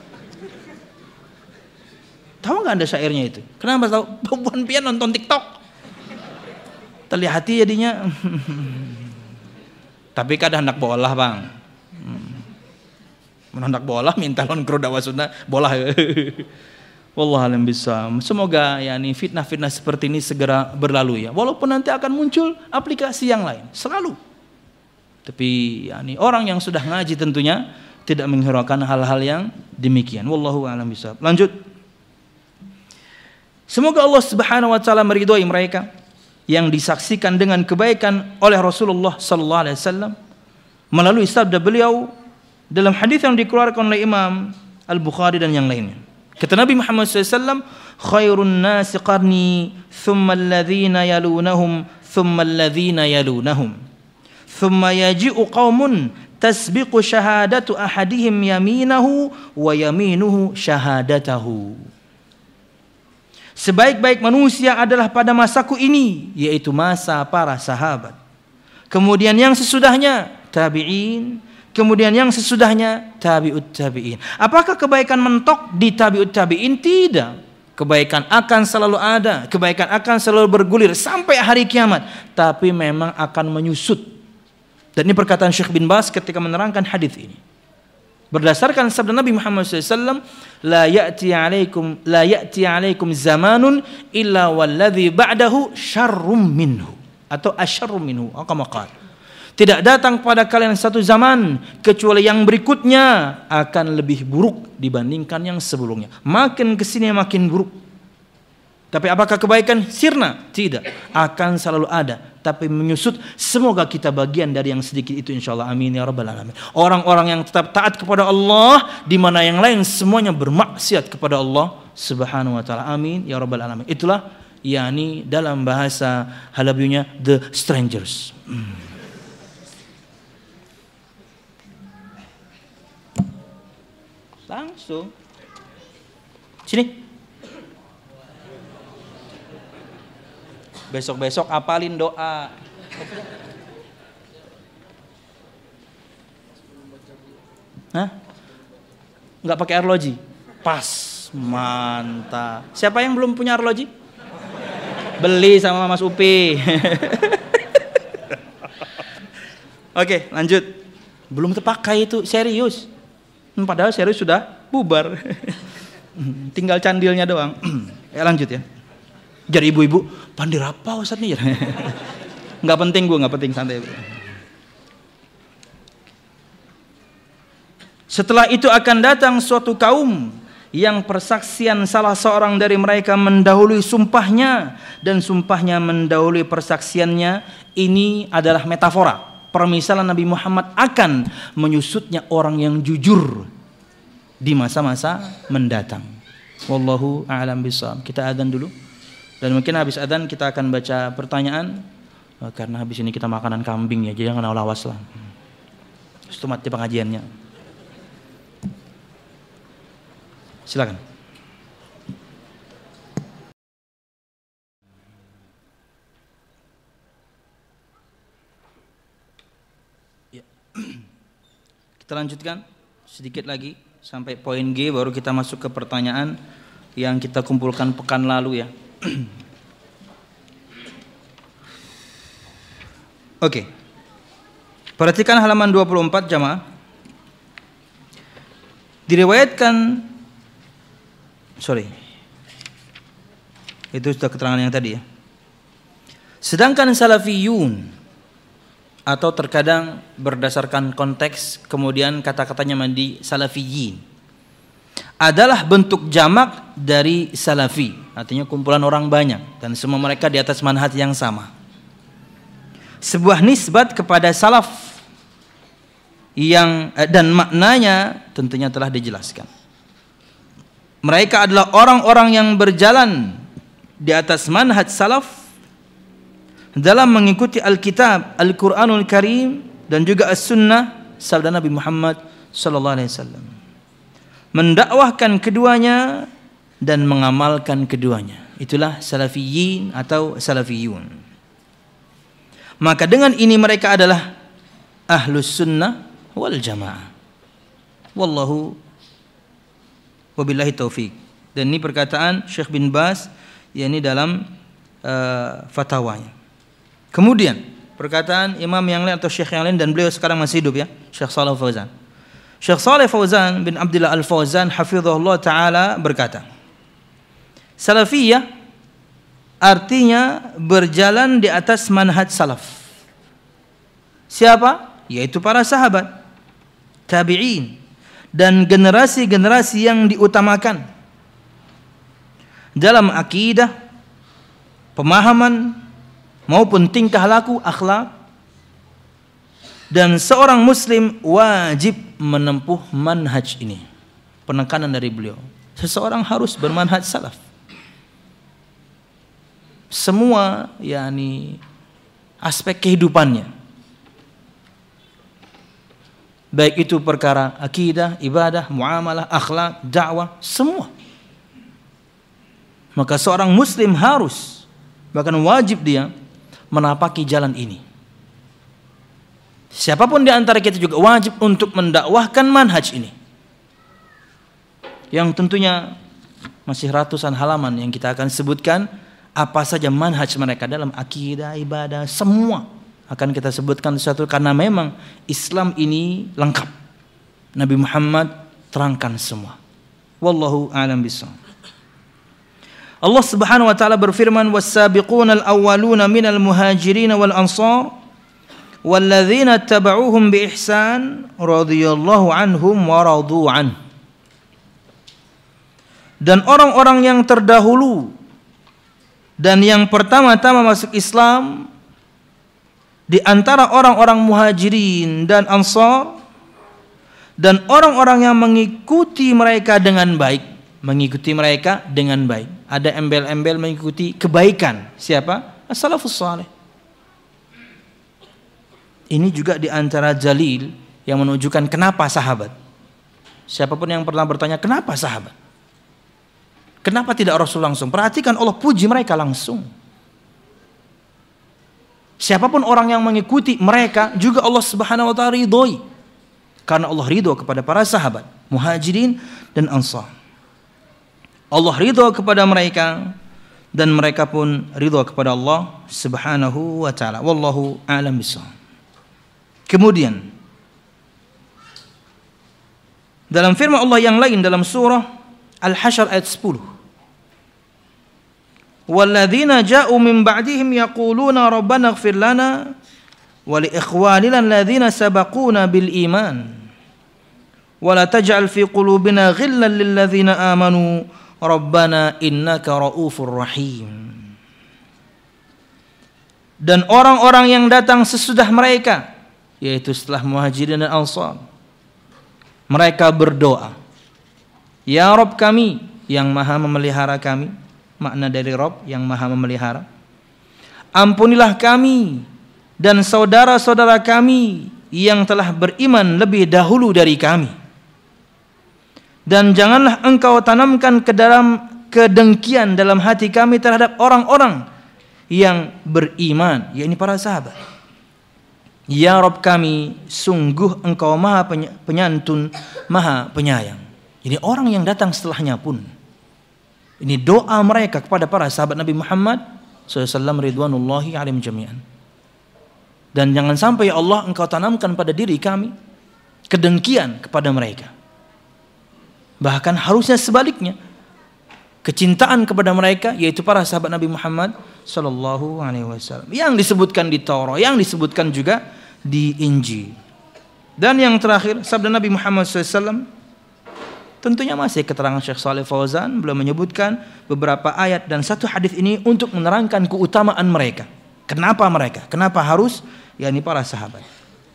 Tahu nggak Anda syairnya itu? Kenapa tahu? Perempuan pian nonton TikTok. Terlihat jadinya. Tapi kadang hendak bola bang. Hendak bola minta lon kru dakwah sunnah bola. Wallahualam bisawab. Semoga yani fitnah-fitnah seperti ini segera berlalu ya. Walaupun nanti akan muncul aplikasi yang lain, selalu. Tapi yani orang yang sudah ngaji tentunya tidak menghiraukan hal-hal yang demikian. Wallahualam bisawab. Lanjut. Semoga Allah Subhanahu wa taala meridhai mereka yang disaksikan dengan kebaikan oleh Rasulullah sallallahu alaihi wasallam melalui sabda beliau dalam hadis yang dikeluarkan oleh Imam Al-Bukhari dan yang lainnya. Kata Nabi Muhammad SAW, khairun nasi qarni, thumma alladhina yalunahum, thumma alladhina yalunahum. Thumma yaji'u qawmun tasbiqu syahadatu ahadihim yaminahu wa yaminuhu syahadatahu. Sebaik-baik manusia adalah pada masaku ini, yaitu masa para sahabat. Kemudian yang sesudahnya, tabi'in. Kemudian yang sesudahnya tabi'ut tabi'in. Apakah kebaikan mentok di tabi'ut tabi'in? Tidak. Kebaikan akan selalu ada, kebaikan akan selalu bergulir sampai hari kiamat, tapi memang akan menyusut. Dan ini perkataan Syekh bin Baz ketika menerangkan hadis ini. Berdasarkan sabda Nabi Muhammad SAW, la ya'ti alaikum zamanun illa walladhi ba'dahu syarrum minhu atau asyarrum minhu. Tidak datang pada kalian satu zaman kecuali yang berikutnya akan lebih buruk dibandingkan yang sebelumnya. Makin kesini makin buruk. Tapi apakah kebaikan sirna? Tidak. Akan selalu ada, tapi menyusut. Semoga kita bagian dari yang sedikit itu insyaallah. Amin ya rabbal alamin. Orang-orang yang tetap taat kepada Allah di mana yang lain semuanya bermaksiat kepada Allah Subhanahu wa taala. Amin ya rabbal alamin. Itulah yakni dalam bahasa Halabiunya the strangers. Langsung sini. Besok-besok apalin doa. Hah? Nggak pakai arloji? Pas, mantap. Siapa yang belum punya arloji? Beli sama Mas Upi. Oke, lanjut. Belum terpakai itu, serius. Padahal serius sudah bubar. Tinggal candilnya doang. Ya lanjut ya. Jadi ibu-ibu, pandir apa Ustaz nih? Nggak penting Bu, nggak penting, santai. Setelah itu akan datang suatu kaum yang persaksian salah seorang dari mereka mendahului sumpahnya dan sumpahnya mendahului persaksiannya. Ini adalah metafora. Permisalan Nabi Muhammad akan menyusutnya orang yang jujur di masa-masa mendatang. Wallahu a'lam bishawab. Kita adzan dulu. Dan mungkin habis adzan kita akan baca pertanyaan. Karena habis ini kita makanan kambing ya, jadi jangan lawas lah. Itu mati pengajiannya. Silakan. Kita lanjutkan sedikit lagi sampai poin G, baru kita masuk ke pertanyaan yang kita kumpulkan pekan lalu ya. Oke. Perhatikan halaman 24 jamaah. Diriwayatkan, itu sudah keterangan yang tadi ya. Sedangkan salafiyun, atau terkadang berdasarkan konteks kemudian kata-katanya mandi salafiyin, adalah bentuk jamak dari salafi, artinya kumpulan orang banyak dan semua mereka di atas manhaj yang sama. Sebuah nisbat kepada salaf yang dan maknanya tentunya telah dijelaskan. Mereka adalah orang-orang yang berjalan di atas manhaj salaf dalam mengikuti Alkitab, Al-Quranul Karim dan juga As-Sunnah sabda Nabi Muhammad sallallahu alaihi wasallam. Mendakwahkan keduanya dan mengamalkan keduanya. Itulah salafiyin atau salafiyun. Maka dengan ini mereka adalah ahlus sunnah wal jamaah. Wallahu wabillahi taufik. Dan ini perkataan Syekh bin Baz yakni dalam fatwanya. Kemudian perkataan imam yang lain atau syekh yang lain, dan beliau sekarang masih hidup ya, Syekh Shalih Fauzan. Syekh Shalih Fauzan bin Abdullah Al-Fauzan hafizahullah taala berkata, salafiyah artinya berjalan di atas manhaj salaf. Siapa? Yaitu para sahabat, tabi'in dan generasi-generasi yang diutamakan dalam akidah, pemahaman maupun tingkah laku, akhlak. Dan seorang muslim wajib menempuh manhaj ini. Penekanan dari beliau, seseorang harus bermanhaj salaf. Semua yakni aspek kehidupannya, baik itu perkara akidah, ibadah, muamalah, akhlak, dakwah, semua. Maka seorang muslim harus, bahkan wajib dia menapaki jalan ini. Siapapun di antara kita juga wajib untuk mendakwahkan manhaj ini, yang tentunya masih ratusan halaman yang kita akan sebutkan apa saja manhaj mereka dalam akidah, ibadah, semua akan kita sebutkan satu, karena memang Islam ini lengkap. Nabi Muhammad terangkan semua. Wallahu a'lam bishawab. Allah Subhanahu wa taala berfirman, was-sabiqunal awwaluna minal muhajirin wal ansar walladzina tabauhum bi ihsan radhiyallahu anhum wa radu an. Dan orang-orang yang terdahulu dan yang pertama-tama masuk Islam di antara orang-orang muhajirin dan ansar dan orang-orang yang mengikuti mereka dengan baik. Mengikuti mereka dengan baik. Ada embel-embel mengikuti kebaikan. Siapa? As-salafus salih. Ini juga di antara dalil yang menunjukkan kenapa sahabat. Siapapun yang pernah bertanya kenapa sahabat, kenapa tidak Rasul langsung? Perhatikan Allah puji mereka langsung. Siapapun orang yang mengikuti mereka juga Allah Subhanahu wa taala ridhoi. Karena Allah ridho kepada para sahabat, muhajirin dan ansar. Allah ridho kepada mereka dan mereka pun ridho kepada Allah Subhanahu wa taala. Wallahu a'lam bishawab. Kemudian dalam firman Allah yang lain dalam surah Al-Hasyr ayat 10, walladzina ja'u min ba'dihim yaquluna rabbana ighfir lana wa li ikhwanina alladzina sabaquna bil iman wa la taj'al fi qulubina ghillan lil ladzina amanu Rabbana innaka ra'ufur rahim. Dan orang-orang yang datang sesudah mereka, yaitu setelah muhajirin dan ansar, mereka berdoa, ya Rabb kami yang maha memelihara kami. Makna dari Rabb yang maha memelihara, ampunilah kami dan saudara-saudara kami yang telah beriman lebih dahulu dari kami. Dan janganlah engkau tanamkan ke dalam kedengkian dalam hati kami terhadap orang-orang yang beriman, yakni para sahabat. Ya Rabb kami, sungguh Engkau Maha Penyantun, Maha Penyayang. Ini orang yang datang setelahnya pun, ini doa mereka kepada para sahabat Nabi Muhammad SAW ridwanullahi alaihim jami'an. Dan jangan sampai ya Allah Engkau tanamkan pada diri kami kedengkian kepada mereka. Bahkan harusnya sebaliknya, kecintaan kepada mereka, yaitu para sahabat Nabi Muhammad sallallahu alaihi wasallam, yang disebutkan di Taurat, yang disebutkan juga di Injil. Dan yang terakhir, sabda Nabi Muhammad SAW, tentunya masih keterangan Syekh Shalih Fauzan, beliau menyebutkan beberapa ayat dan satu hadis ini untuk menerangkan keutamaan mereka. Kenapa mereka? Kenapa harus? yakni para sahabat.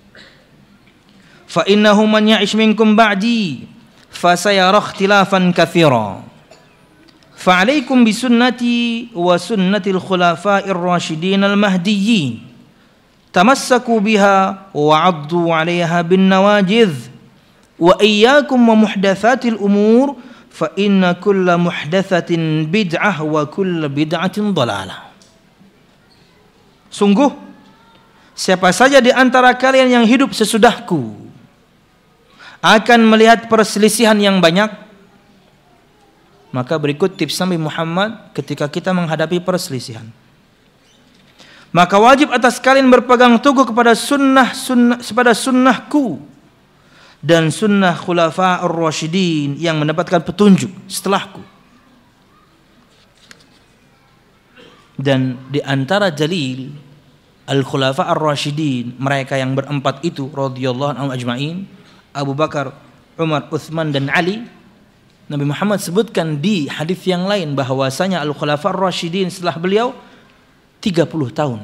Fa innahu man ya'ish minkum ba'di fa sayara ikhtilafan katsira. Fa 'alaikum bi sunnati wa sunnatil khulafa'ir rasyidin al mahdiyyin. Tamassaku biha wa 'addu 'alaiha bin nawajidh. Wa iyyakum wa muhdatsatil umur fa inna kulla muhdatsatin bid'ah wa kulla bid'atin dhalalah. Sungguh siapa saja di antara kalian yang hidup sesudahku akan melihat perselisihan yang banyak. Maka berikut tips Nabi Muhammad ketika kita menghadapi perselisihan. Maka wajib atas kalian berpegang teguh kepada sunnahku dan sunnah khulafa ar-rasyidin yang mendapatkan petunjuk setelahku. Dan di antara jalil al-khulafa ar-rasyidin, mereka yang berempat itu radhiyallahu anhum ajma'in, Abu Bakar, Umar, Utsman dan Ali, Nabi Muhammad sebutkan di hadis yang lain bahwasanya al-khulafa ar-rasyidin setelah beliau 30 tahun.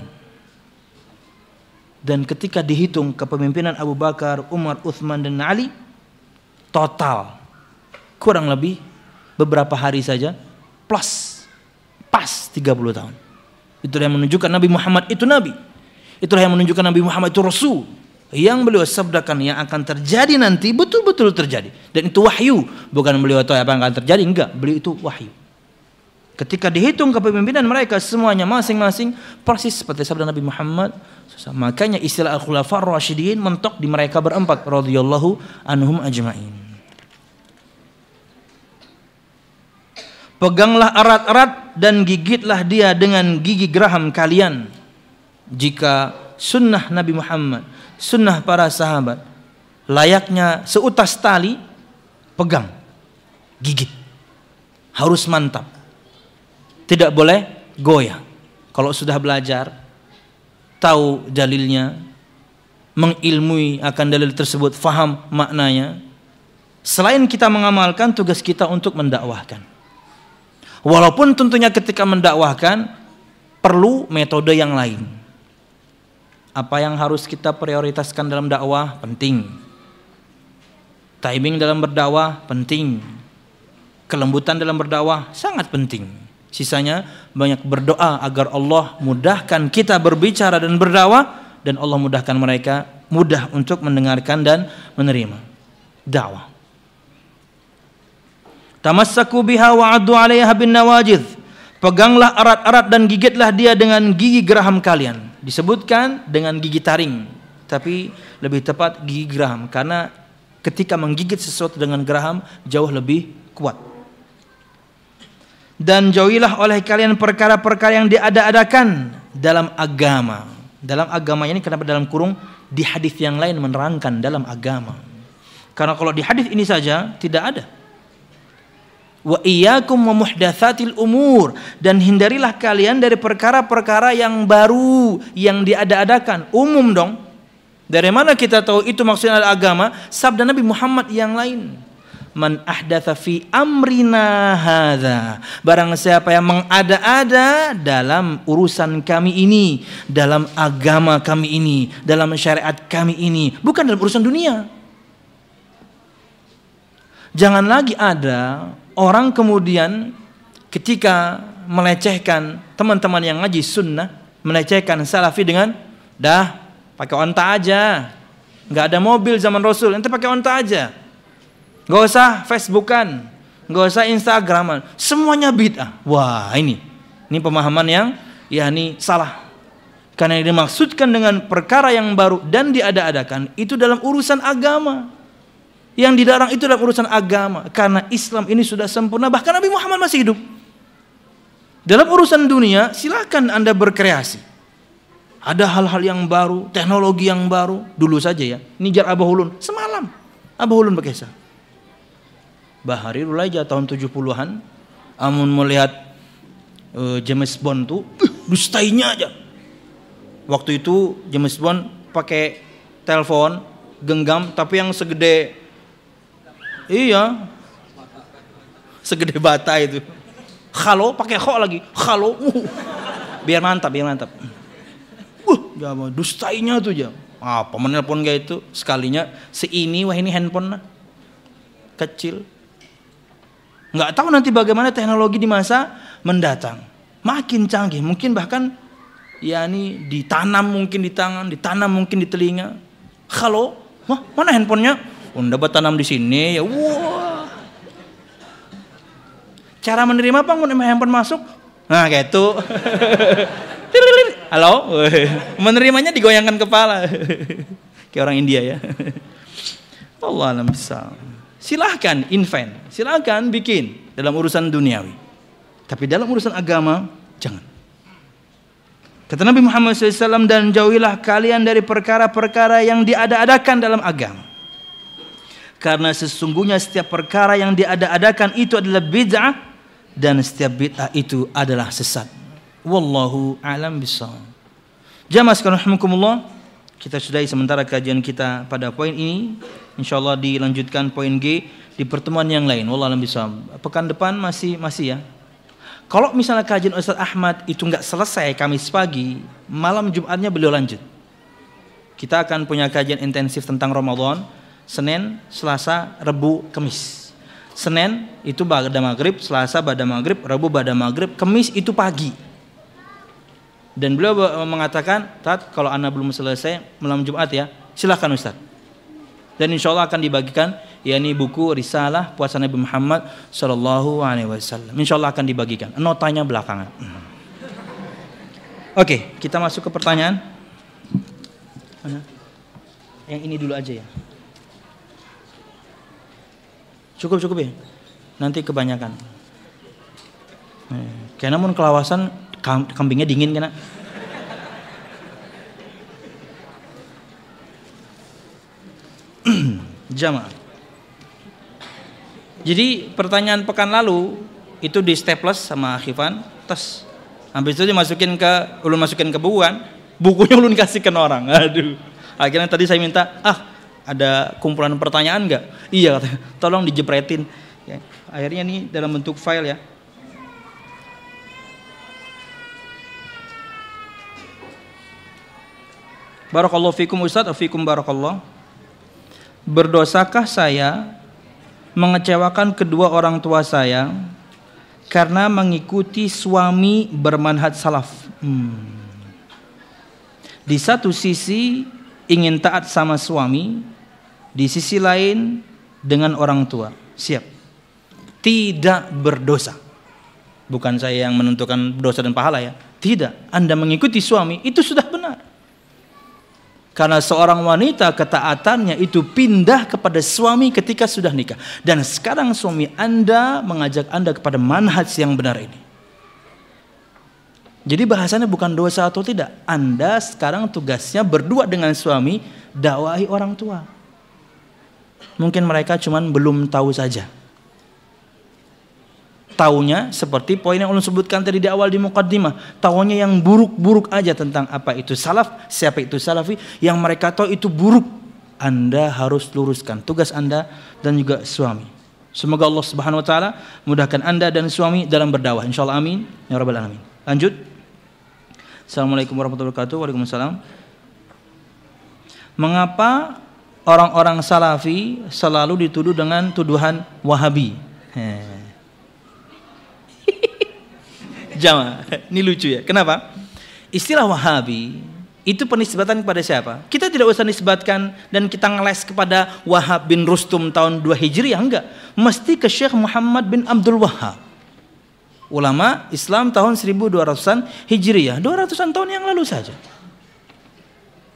Dan ketika dihitung kepemimpinan Abu Bakar, Umar, Utsman dan Ali, total kurang lebih beberapa hari saja plus pas 30 tahun. Itulah yang menunjukkan Nabi Muhammad itu Nabi. Itulah yang menunjukkan Nabi Muhammad itu Rasul. Yang beliau sabdakan yang akan terjadi nanti betul-betul terjadi. Dan itu wahyu. Bukan beliau tahu apa yang akan terjadi. Enggak, beliau itu wahyu. Ketika dihitung kepemimpinan mereka semuanya masing-masing persis seperti sabda Nabi Muhammad. Makanya istilah al-khulafa ar-rasyidin mentok di mereka berempat radhiyallahu anhum ajma'in. Peganglah erat-erat dan gigitlah dia dengan gigi geraham kalian. Jika sunnah Nabi Muhammad, sunnah para sahabat layaknya seutas tali, pegang, gigit, harus mantap, tidak boleh goyah. Kalau sudah belajar, tahu dalilnya, mengilmui akan dalil tersebut, faham maknanya, selain kita mengamalkan, tugas kita untuk mendakwahkan. Walaupun tentunya ketika mendakwahkan perlu metode yang lain. Apa yang harus kita prioritaskan dalam dakwah? Penting. Timing dalam berdakwah? Penting. Kelembutan dalam berdakwah? Sangat penting. Sisanya banyak berdoa agar Allah mudahkan kita berbicara dan berdakwah, dan Allah mudahkan mereka mudah untuk mendengarkan dan menerima dakwah. Tamassaku biha wa 'addu 'alaiha bin nawajidh. Peganglah erat-erat dan gigitlah dia dengan gigi geraham kalian. Disebutkan dengan gigi taring, tapi lebih tepat gigi geraham, karena ketika menggigit sesuatu dengan geraham jauh lebih kuat. Dan jauhilah oleh kalian perkara-perkara yang diada-adakan dalam agama. Dalam agama ini kenapa dalam kurung? Di hadis yang lain menerangkan dalam agama. Karena kalau di hadis ini saja tidak ada. Wa iyyakum wa muhdatsatil umur, dan hindarilah kalian dari perkara-perkara yang baru, yang diada-adakan. Umum dong. Dari mana kita tahu itu maksudnya adalah agama? Sabda Nabi Muhammad yang lain. Man ahdatsa fi amrina hadza. Barang siapa yang mengada-ada dalam urusan kami ini, dalam agama kami ini, dalam syariat kami ini, bukan dalam urusan dunia. Jangan lagi ada orang kemudian ketika melecehkan teman-teman yang ngaji sunnah, melecehkan salafi dengan dah pakai onta aja, nggak ada mobil zaman Rasul, nanti pakai onta aja, nggak usah Facebookan, nggak usah Instagraman, semuanya bid'ah. Wah, ini pemahaman yang ya ini salah. Karena yang dimaksudkan dengan perkara yang baru dan diada-adakan itu dalam urusan agama. Yang dilarang itu dalam urusan agama. Karena Islam ini sudah sempurna, bahkan Nabi Muhammad masih hidup. Dalam urusan dunia silakan Anda berkreasi. Ada hal-hal yang baru, teknologi yang baru. Dulu saja ya, Nijar Abah Ulun, semalam Abah Ulun berkisah. Bahari Rulaija tahun 70-an, amun melihat James Bond tuh, dustainya aja. Waktu itu James Bond pakai telepon genggam, tapi yang segede, iya, segede bata itu. Halo, pakai kho lagi, halo, biar mantap. Dustainya tuh aja. Apa menelpon kayak itu sekalinya seini, wah ini handphone kecil. Nggak tahu nanti bagaimana teknologi di masa mendatang. Makin canggih, mungkin bahkan ya ini ditanam mungkin di tangan, ditanam mungkin di telinga. Halo, wah mana handphonenya? Udah bertanam di sini ya. Wah. Cara menerima apa? Handphone masuk. Nah kayak itu. Halo, menerimanya digoyangkan kepala. Kayak orang India ya. Allah alam bisa. Silahkan invent, silahkan bikin dalam urusan duniawi. Tapi dalam urusan agama jangan. Kata Nabi Muhammad SAW, dan jauhilah kalian dari perkara-perkara yang diada-adakan dalam agama. Karena sesungguhnya setiap perkara yang diada-adakan itu adalah bid'ah, dan setiap bid'ah itu adalah sesat. Wallahu a'lam bishawab. Jamaah sekalian rahimakumullah, kita sudahi sementara kajian kita pada poin ini. Insyaallah dilanjutkan poin G di pertemuan yang lain. Wallahu a'lam bishawab. Pekan depan masih ya. Kalau misalnya kajian Ustaz Ahmad itu enggak selesai Kamis pagi, malam Jumatnya beliau lanjut. Kita akan punya kajian intensif tentang Ramadan, Senin, Selasa, Rabu, Kamis. Senin itu ba'da maghrib, Selasa ba'da maghrib, Rabu ba'da maghrib, Kamis itu pagi. Dan beliau mengatakan, Tat, kalau anda belum selesai malam Jumat ya, silahkan Ustaz. Dan insya Allah akan dibagikan, yakni buku Risalah Puasa Nabi Muhammad Sallallahu Alaihi Wasallam. Insya Allah akan dibagikan. Notanya belakangan. Oke, kita masuk ke pertanyaan. Mana? Yang ini dulu aja ya. Cukup ya. Nanti kebanyakan. Karena namun kelawasan kambingnya dingin kena. Jamaah. Jadi pertanyaan pekan lalu itu di staples sama Khifan, terus habis itu ulun masukin ke buku kan, bukunya ulun kasihkan orang. Aduh. Akhirnya tadi saya minta, ada kumpulan pertanyaan enggak? Iya katanya, tolong dijepretin. Ya, akhirnya nih dalam bentuk file ya. Barakallahu fikum Ustaz, fikum barakallah. Berdosakah saya mengecewakan kedua orang tua saya karena mengikuti suami bermanhaj salaf? Di satu sisi ingin taat sama suami, di sisi lain dengan orang tua. Siap. Tidak berdosa. Bukan saya yang menentukan dosa dan pahala ya. Tidak. Anda mengikuti suami itu sudah benar. Karena seorang wanita ketaatannya itu pindah kepada suami ketika sudah nikah. Dan sekarang suami Anda mengajak Anda kepada manhaj yang benar ini. Jadi bahasanya bukan dosa atau tidak. Anda sekarang tugasnya berdua dengan suami, dakwahi orang tua. Mungkin mereka cuman belum tahu saja. Taunya seperti poin yang ulun sebutkan tadi di awal di muqaddimah, taunya yang buruk-buruk aja tentang apa itu salaf, siapa itu salafi, yang mereka tahu itu buruk. Anda harus luruskan tugas Anda dan juga suami. Semoga Allah Subhanahu wa taala mudahkan Anda dan suami dalam berdakwah. Insyaallah amin ya rabbal alamin. Lanjut. Assalamualaikum warahmatullahi wabarakatuh. Waalaikumsalam. Mengapa orang-orang salafi selalu dituduh dengan tuduhan Wahabi? Jamaah, ini lucu ya. Kenapa? Istilah Wahabi itu penisbatan kepada siapa? Kita tidak usah nisbatkan dan kita ngeles kepada Wahab bin Rustum tahun 2 Hijriah, enggak. Mesti ke Syekh Muhammad bin Abdul Wahhab. Ulama Islam tahun 1200-an Hijriah, 200-an tahun yang lalu saja.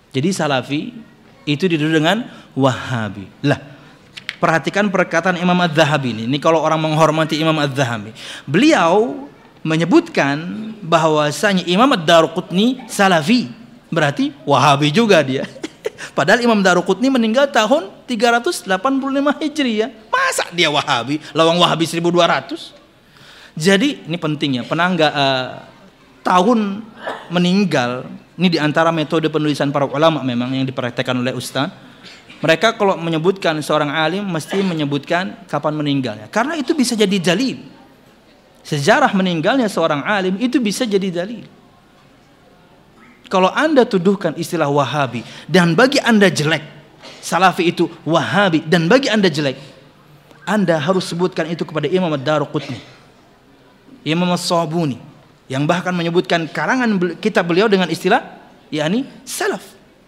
Jadi Salafi itu dituduh dengan Wahabi. Lah, perhatikan perkataan Imam Az-Zahabi ini. Ini kalau orang menghormati Imam Az-Zahabi. Beliau menyebutkan bahwasanya Imam Ad-Daruqutni Salafi. Berarti Wahabi juga dia. Padahal Imam Daruqutni meninggal tahun 385 Hijriah. Masa dia Wahabi? Lawang Wahabi 1200. Jadi ini pentingnya penangga tahun meninggal ini diantara metode penulisan para ulama memang yang diperhatikan oleh Ustaz. Mereka kalau menyebutkan seorang alim mesti menyebutkan kapan meninggalnya, karena itu bisa jadi dalil. Sejarah meninggalnya seorang alim itu bisa jadi dalil. Kalau Anda tuduhkan istilah Wahabi dan bagi Anda jelek, Salafi itu Wahabi dan bagi Anda jelek, Anda harus sebutkan itu kepada Imam Ad-Daruqutni, Imam As-Sabuni, yang bahkan menyebutkan karangan kitab beliau dengan istilah yakni salaf.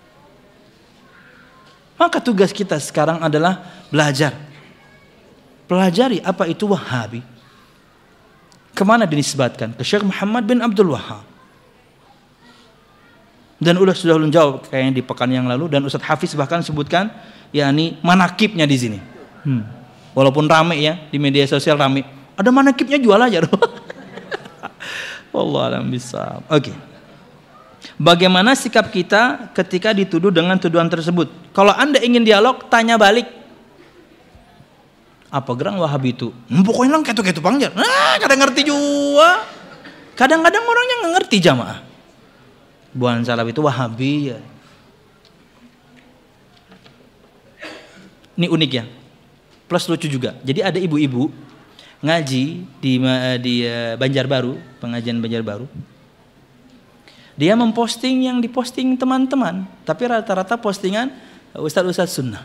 Maka tugas kita sekarang adalah belajar. Pelajari apa itu Wahabi. Kemana dinisbatkan? Ke Syekh Muhammad bin Abdul Wahhab. Dan sudah ulun jawab kayaknya di pekan yang lalu, dan Ustaz Hafiz bahkan sebutkan yakni manakibnya di sini. Walaupun rame ya di media sosial rame. Ada manakibnya, jual aja. Wallahualam bissawab. Oke. Bagaimana sikap kita ketika dituduh dengan tuduhan tersebut? Kalau Anda ingin dialog, tanya balik. Apa gerang Wahabi itu? Pokoknya lang ketu-ketu pangjang. Kadang ngerti juga. Kadang-kadang orangnya nggak ngerti jamaah. Buan Salaf itu Wahabi ya. Ini unik ya. Plus lucu juga. Jadi ada ibu-ibu ngaji di Banjarbaru, pengajian Banjarbaru. Dia memposting yang diposting teman-teman, tapi rata-rata postingan ustaz-ustaz sunnah.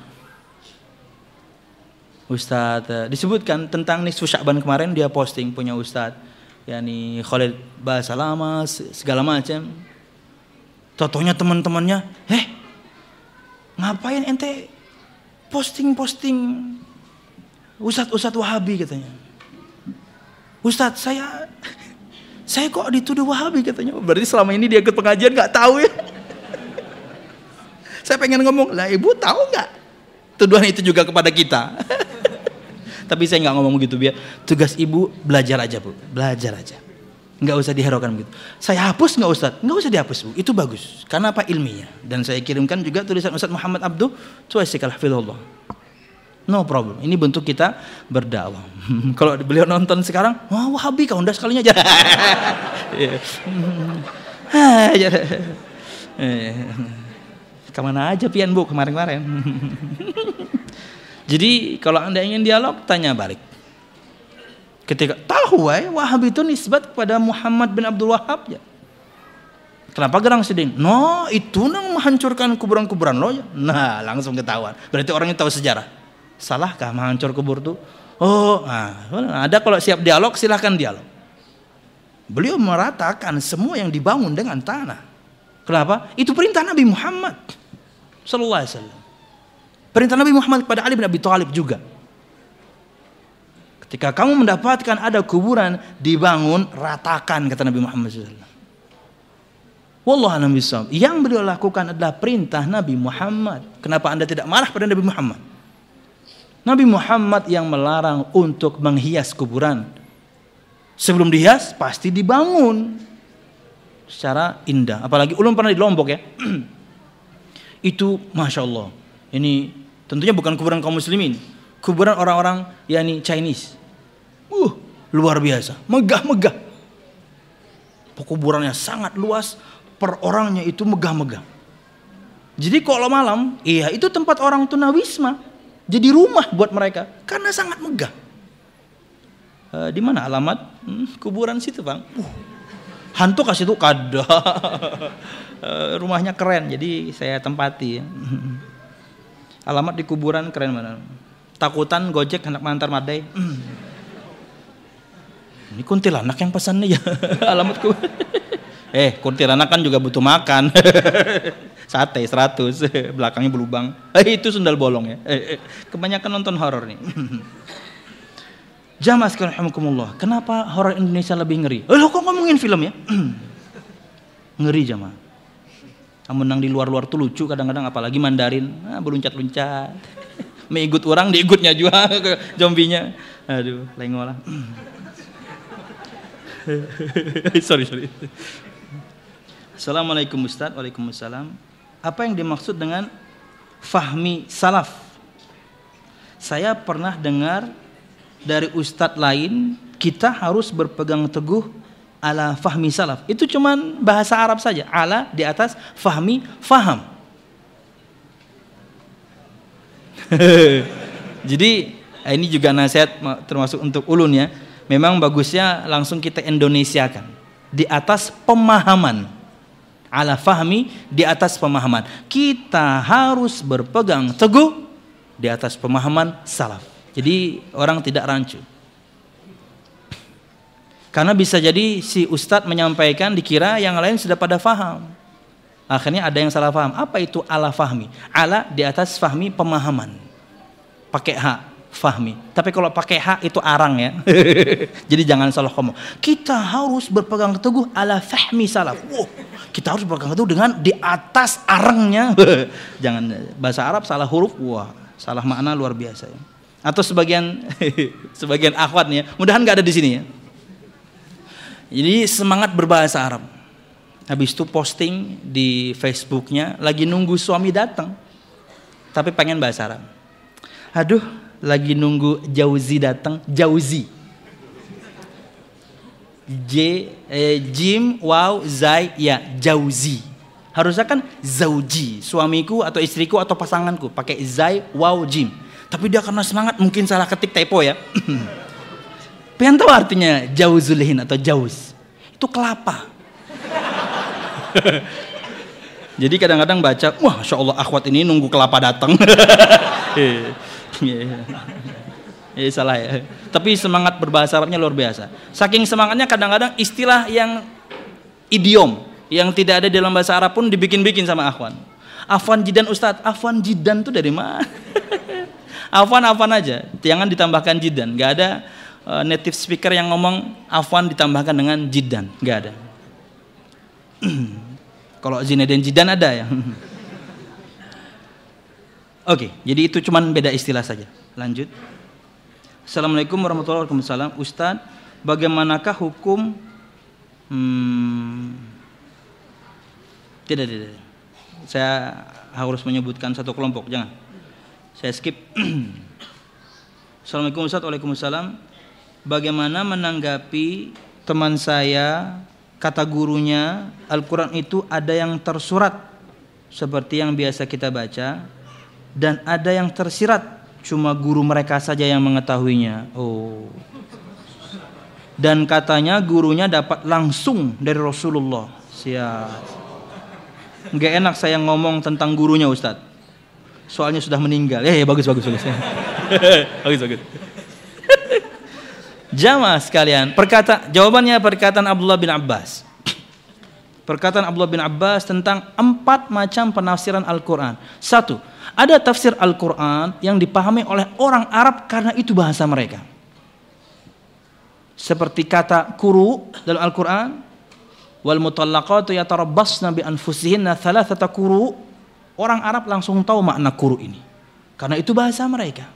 Ustaz disebutkan tentang nisfu Sya'ban kemarin, dia posting punya ustaz yakni Khalid bahasa lama segala macam. Totonya teman-temannya, ngapain ente posting ustaz-ustaz Wahabi katanya. Ustaz, saya kok dituduh Wahabi katanya. Berarti selama ini dia ikut pengajian nggak tahu ya. Saya pengen ngomong, lah ibu tahu nggak tuduhan itu juga kepada kita. Tapi saya nggak ngomong gitu, biar tugas ibu belajar aja bu, belajar aja. Nggak usah dihiraukan begitu. Saya hapus nggak Ustaz? Nggak usah dihapus bu, itu bagus. Karena apa? Ilmiah. Dan saya kirimkan juga tulisan Ustaz Muhammad Abduh Tuwasikal Hafizullah. No problem. Ini bentuk kita berdakwah. Kalau beliau nonton sekarang, wah Wahabi kau udah sekalinya aja. Kemana aja pian bu kemarin-kemarin. Jadi kalau Anda ingin dialog, tanya balik. Ketika tahu Wahabi itu nisbat kepada Muhammad bin Abdul Wahhab ya. Kenapa gerang sedih? No, itu nang menghancurkan kuburan-kuburan lo ya. Nah, langsung ketahuan. Berarti orangnya tahu sejarah. Salahkah menghancur kubur tuh? Oh, ada kalau siap dialog silahkan dialog. Beliau meratakan semua yang dibangun dengan tanah. Kenapa? Itu perintah Nabi Muhammad sallallahu alaihi wasallam. Perintah Nabi Muhammad kepada Ali bin Abi Thalib juga. Ketika kamu mendapatkan ada kuburan dibangun, ratakan kata Nabi Muhammad sallallahu alaihi wasallam. Wallahu a'lam bishawab. Yang beliau lakukan adalah perintah Nabi Muhammad. Kenapa Anda tidak marah pada Nabi Muhammad? Nabi Muhammad yang melarang untuk menghias kuburan. Sebelum dihias pasti dibangun secara indah. Apalagi ulun pernah di Lombok ya. Itu Masya Allah. Ini tentunya bukan kuburan kaum muslimin. Kuburan orang-orang yakni Chinese. Luar biasa. Megah-megah. Kuburannya sangat luas. Per orangnya itu megah-megah. Jadi kalau malam, iya itu tempat orang tunawisma. Jadi rumah buat mereka karena sangat megah. Di mana alamat? Kuburan situ bang. Hantu kasih tuh kada. Rumahnya keren, jadi saya tempati. Alamat di kuburan keren mana? Takutan Gojek hendak mengantar madai. Ini kuntilanak yang pesan nih ya. Alamatku. Kuntilanak kan juga butuh makan. Sate 100, belakangnya berlubang. Itu sundal bolong ya. Kebanyakan nonton horor nih. Jamaah sekalian rahimakumullah. Kenapa horor Indonesia lebih ngeri? Lo kok ngomongin film ya? Ngeri jamaah. Namun yang di luar-luar tuh lucu kadang-kadang, apalagi Mandarin, berluncat-luncat. Mengikut orang, diikutnya juga ke zombinya. Aduh, lengolah. sorry. Assalamualaikum Ustaz. Waalaikumsalam. Apa yang dimaksud dengan fahmi salaf? Saya pernah dengar dari ustadz lain, kita harus berpegang teguh ala fahmi salaf. Itu cuman bahasa Arab saja. Ala di atas, fahmi, faham. Jadi ini juga nasihat termasuk untuk ulun ya. Memang bagusnya langsung kita Indonesiakan. Di atas pemahaman. Ala fahmi, di atas pemahaman. Kita harus berpegang teguh di atas pemahaman salaf. Jadi orang tidak rancu. Karena bisa jadi si ustadz menyampaikan dikira yang lain sudah pada faham. Akhirnya ada yang salah faham. Apa itu ala fahmi? Ala di atas fahmi, pemahaman. Pakai ha, fahmi. Tapi kalau pakai ha itu arang ya. Jadi jangan salah ngomong. Kita harus berpegang teguh ala fahmi salaf. Wow, kita harus berpegang teguh dengan di atas arangnya. Jangan bahasa Arab salah huruf, wah, salah makna luar biasa ya. Atau sebagian akhwat nih ya. Mudahan nggak ada di sini ya. Jadi semangat berbahasa Arab. Habis itu posting di Facebooknya, lagi nunggu suami datang, tapi pengen bahasa Arab. Aduh, lagi nunggu Jauzi datang, Jauzi. Jim, wow, zai, ya, Jauzi. Harusnya kan zauji, suamiku atau istriku atau pasanganku, pakai zai, wow, jim. Tapi dia karena semangat mungkin salah ketik, typo ya. Pengen tahu artinya Jauzulihin atau Jauz? Itu kelapa. Jadi kadang-kadang baca, wah, Masya Allah akhwat ini nunggu kelapa datang. Salah ya. Tapi semangat berbahasa Arabnya luar biasa. Saking semangatnya kadang-kadang istilah yang idiom yang tidak ada dalam bahasa Arab pun dibikin-bikin sama akhwan. Afwan jidan Ustadz, afwan jidan tuh dari mana? Afwan aja, jangan ditambahkan jidan. Gak ada native speaker yang ngomong afwan ditambahkan dengan jidan, nggak ada. Kalau Zinedine Zidane ada ya. Oke, jadi itu cuman beda istilah saja. Lanjut. Assalamualaikum warahmatullahi wabarakatuh. Ustadz, bagaimanakah hukum? Tidak. Saya harus menyebutkan satu kelompok, jangan. Saya skip. Assalamualaikum Ustadz. Waalaikumsalam. Bagaimana menanggapi teman saya, kata gurunya, Al-Quran itu ada yang tersurat seperti yang biasa kita baca, dan ada yang tersirat, cuma guru mereka saja yang mengetahuinya. Oh. Dan katanya gurunya dapat langsung dari Rasulullah. Siap. Nggak enak saya ngomong tentang gurunya Ustadz, soalnya sudah meninggal. Bagus. Bagus. Jamaah sekalian, jawabannya perkataan Abdullah bin Abbas. Perkataan Abdullah bin Abbas tentang 4 macam penafsiran Al-Quran. 1. Ada tafsir Al-Quran yang dipahami oleh orang Arab karena itu bahasa mereka. Seperti kata kuru dalam Al-Quran, wal mutallaqatu yatarabbasna bi anfusihinna thalathata kuru. Orang Arab langsung tahu makna kuru ini karena itu bahasa mereka.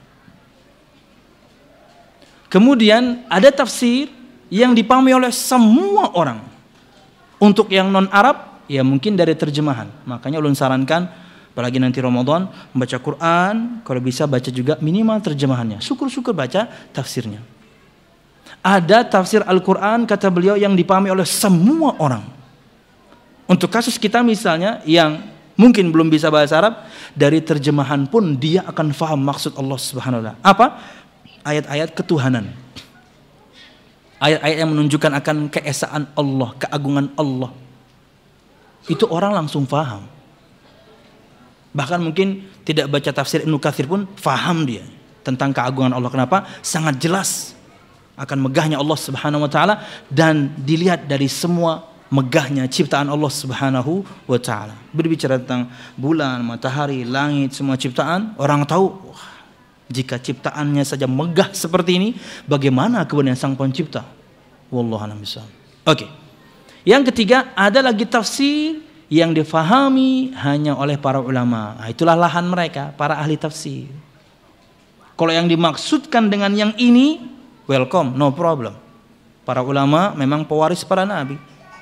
Kemudian ada tafsir yang dipahami oleh semua orang. Untuk yang non-Arab, ya mungkin dari terjemahan. Makanya ulun sarankan, apalagi nanti Ramadan, membaca Quran, kalau bisa baca juga minimal terjemahannya. Syukur-syukur baca tafsirnya. Ada tafsir Al-Quran, kata beliau, yang dipahami oleh semua orang. Untuk kasus kita misalnya, yang mungkin belum bisa bahasa Arab, dari terjemahan pun dia akan faham maksud Allah Subhanahu wa Ta'ala. Apa? Ayat-ayat ketuhanan, ayat-ayat yang menunjukkan akan keesaan Allah, keagungan Allah, itu orang langsung faham. Bahkan mungkin tidak baca tafsir Ibnu Katsir pun faham dia tentang keagungan Allah. Kenapa? Sangat jelas akan megahnya Allah Subhanahu wa Ta'ala, dan dilihat dari semua megahnya ciptaan Allah Subhanahu wa Ta'ala. Berbicara tentang bulan, matahari, langit, semua ciptaan, orang tahu, wah, jika ciptaannya saja megah seperti ini, bagaimana kemudian Sang Pencipta? Wallahu a'lam bishawab. Oke. Yang ketiga, ada lagi tafsir yang difahami hanya oleh para ulama. Nah, itulah lahan mereka, para ahli tafsir. Kalau yang dimaksudkan dengan yang ini, welcome, no problem. Para ulama memang pewaris para nabi.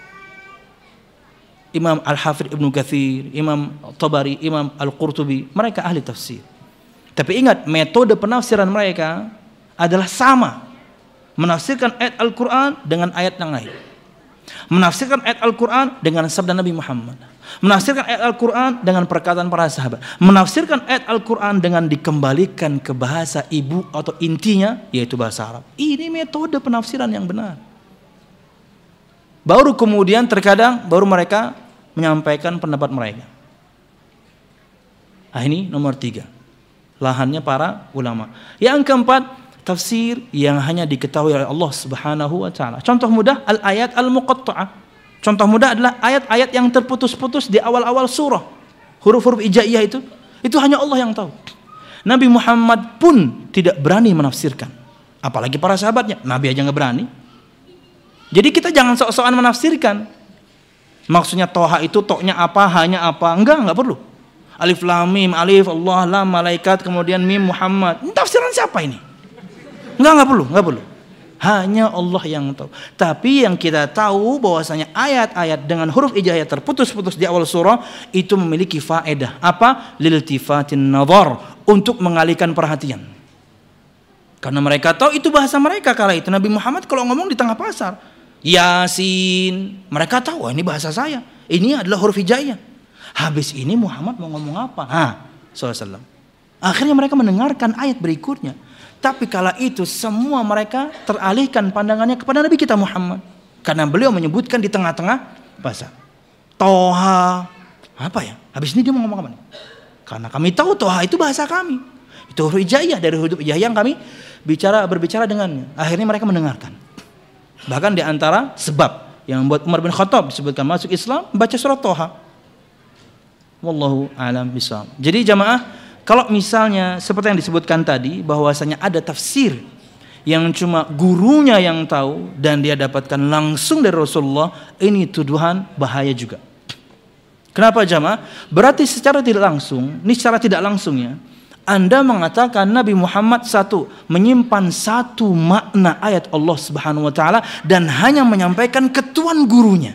Imam Al-Hafidh Ibnu Katsir, Imam Tabari, Imam Al-Qurtubi, mereka ahli tafsir. Tapi ingat, metode penafsiran mereka adalah sama. Menafsirkan ayat Al-Quran dengan ayat yang lain. Menafsirkan ayat Al-Quran dengan sabda Nabi Muhammad. Menafsirkan ayat Al-Quran dengan perkataan para sahabat. Menafsirkan ayat Al-Quran dengan dikembalikan ke bahasa ibu atau intinya, yaitu bahasa Arab. Ini metode penafsiran yang benar. Baru kemudian terkadang baru mereka menyampaikan pendapat mereka. Nah, ini nomor 3. Lahannya para ulama. Yang keempat, tafsir yang hanya diketahui oleh Allah Subhanahu wa taala. Contoh mudah, al-ayat al-muqatta'ah. Contoh mudah adalah ayat-ayat yang terputus-putus di awal-awal surah. Huruf-huruf hijaiyah itu hanya Allah yang tahu. Nabi Muhammad pun tidak berani menafsirkan. Apalagi para sahabatnya, Nabi aja nggak berani. Jadi kita jangan sok-sokan menafsirkan. Maksudnya Toha itu toknya apa, hanya apa. Enggak perlu. Alif lam mim, alif Allah lam malaikat, kemudian mim Muhammad. Ini tafsiran siapa ini? Enggak perlu. Hanya Allah yang tahu. Tapi yang kita tahu bahwasanya ayat-ayat dengan huruf hijaiyah terputus-putus di awal surah itu memiliki faedah. Apa? Liltifatin nazar, untuk mengalihkan perhatian. Karena mereka tahu itu bahasa mereka kala itu. Nabi Muhammad kalau ngomong di tengah pasar, Yasin, mereka tahu ini bahasa saya. Ini adalah huruf hijaiyah. Habis ini Muhammad mau ngomong apa? SAW. Akhirnya mereka mendengarkan ayat berikutnya. Tapi kala itu semua mereka teralihkan pandangannya kepada Nabi kita Muhammad. Karena beliau menyebutkan di tengah-tengah bahasa. Toha. Apa ya? Habis ini dia mau ngomong apa nih? Karena kami tahu Toha itu bahasa kami. Itu huruf hijaiyah, dari huruf hijaiyah yang kami berbicara dengannya. Akhirnya mereka mendengarkan. Bahkan di antara sebab yang membuat Umar bin Khattab disebutkan masuk Islam, baca surat Toha. Wallahu a'lam bishawab. Jadi jamaah, kalau misalnya seperti yang disebutkan tadi, bahwasanya ada tafsir yang cuma gurunya yang tahu dan dia dapatkan langsung dari Rasulullah, ini tuduhan bahaya juga. Kenapa jamaah? Berarti secara tidak langsung, ini secara tidak langsungnya, Anda mengatakan Nabi Muhammad menyimpan satu makna ayat Allah Subhanahu wa taala dan hanya menyampaikan ketuan gurunya.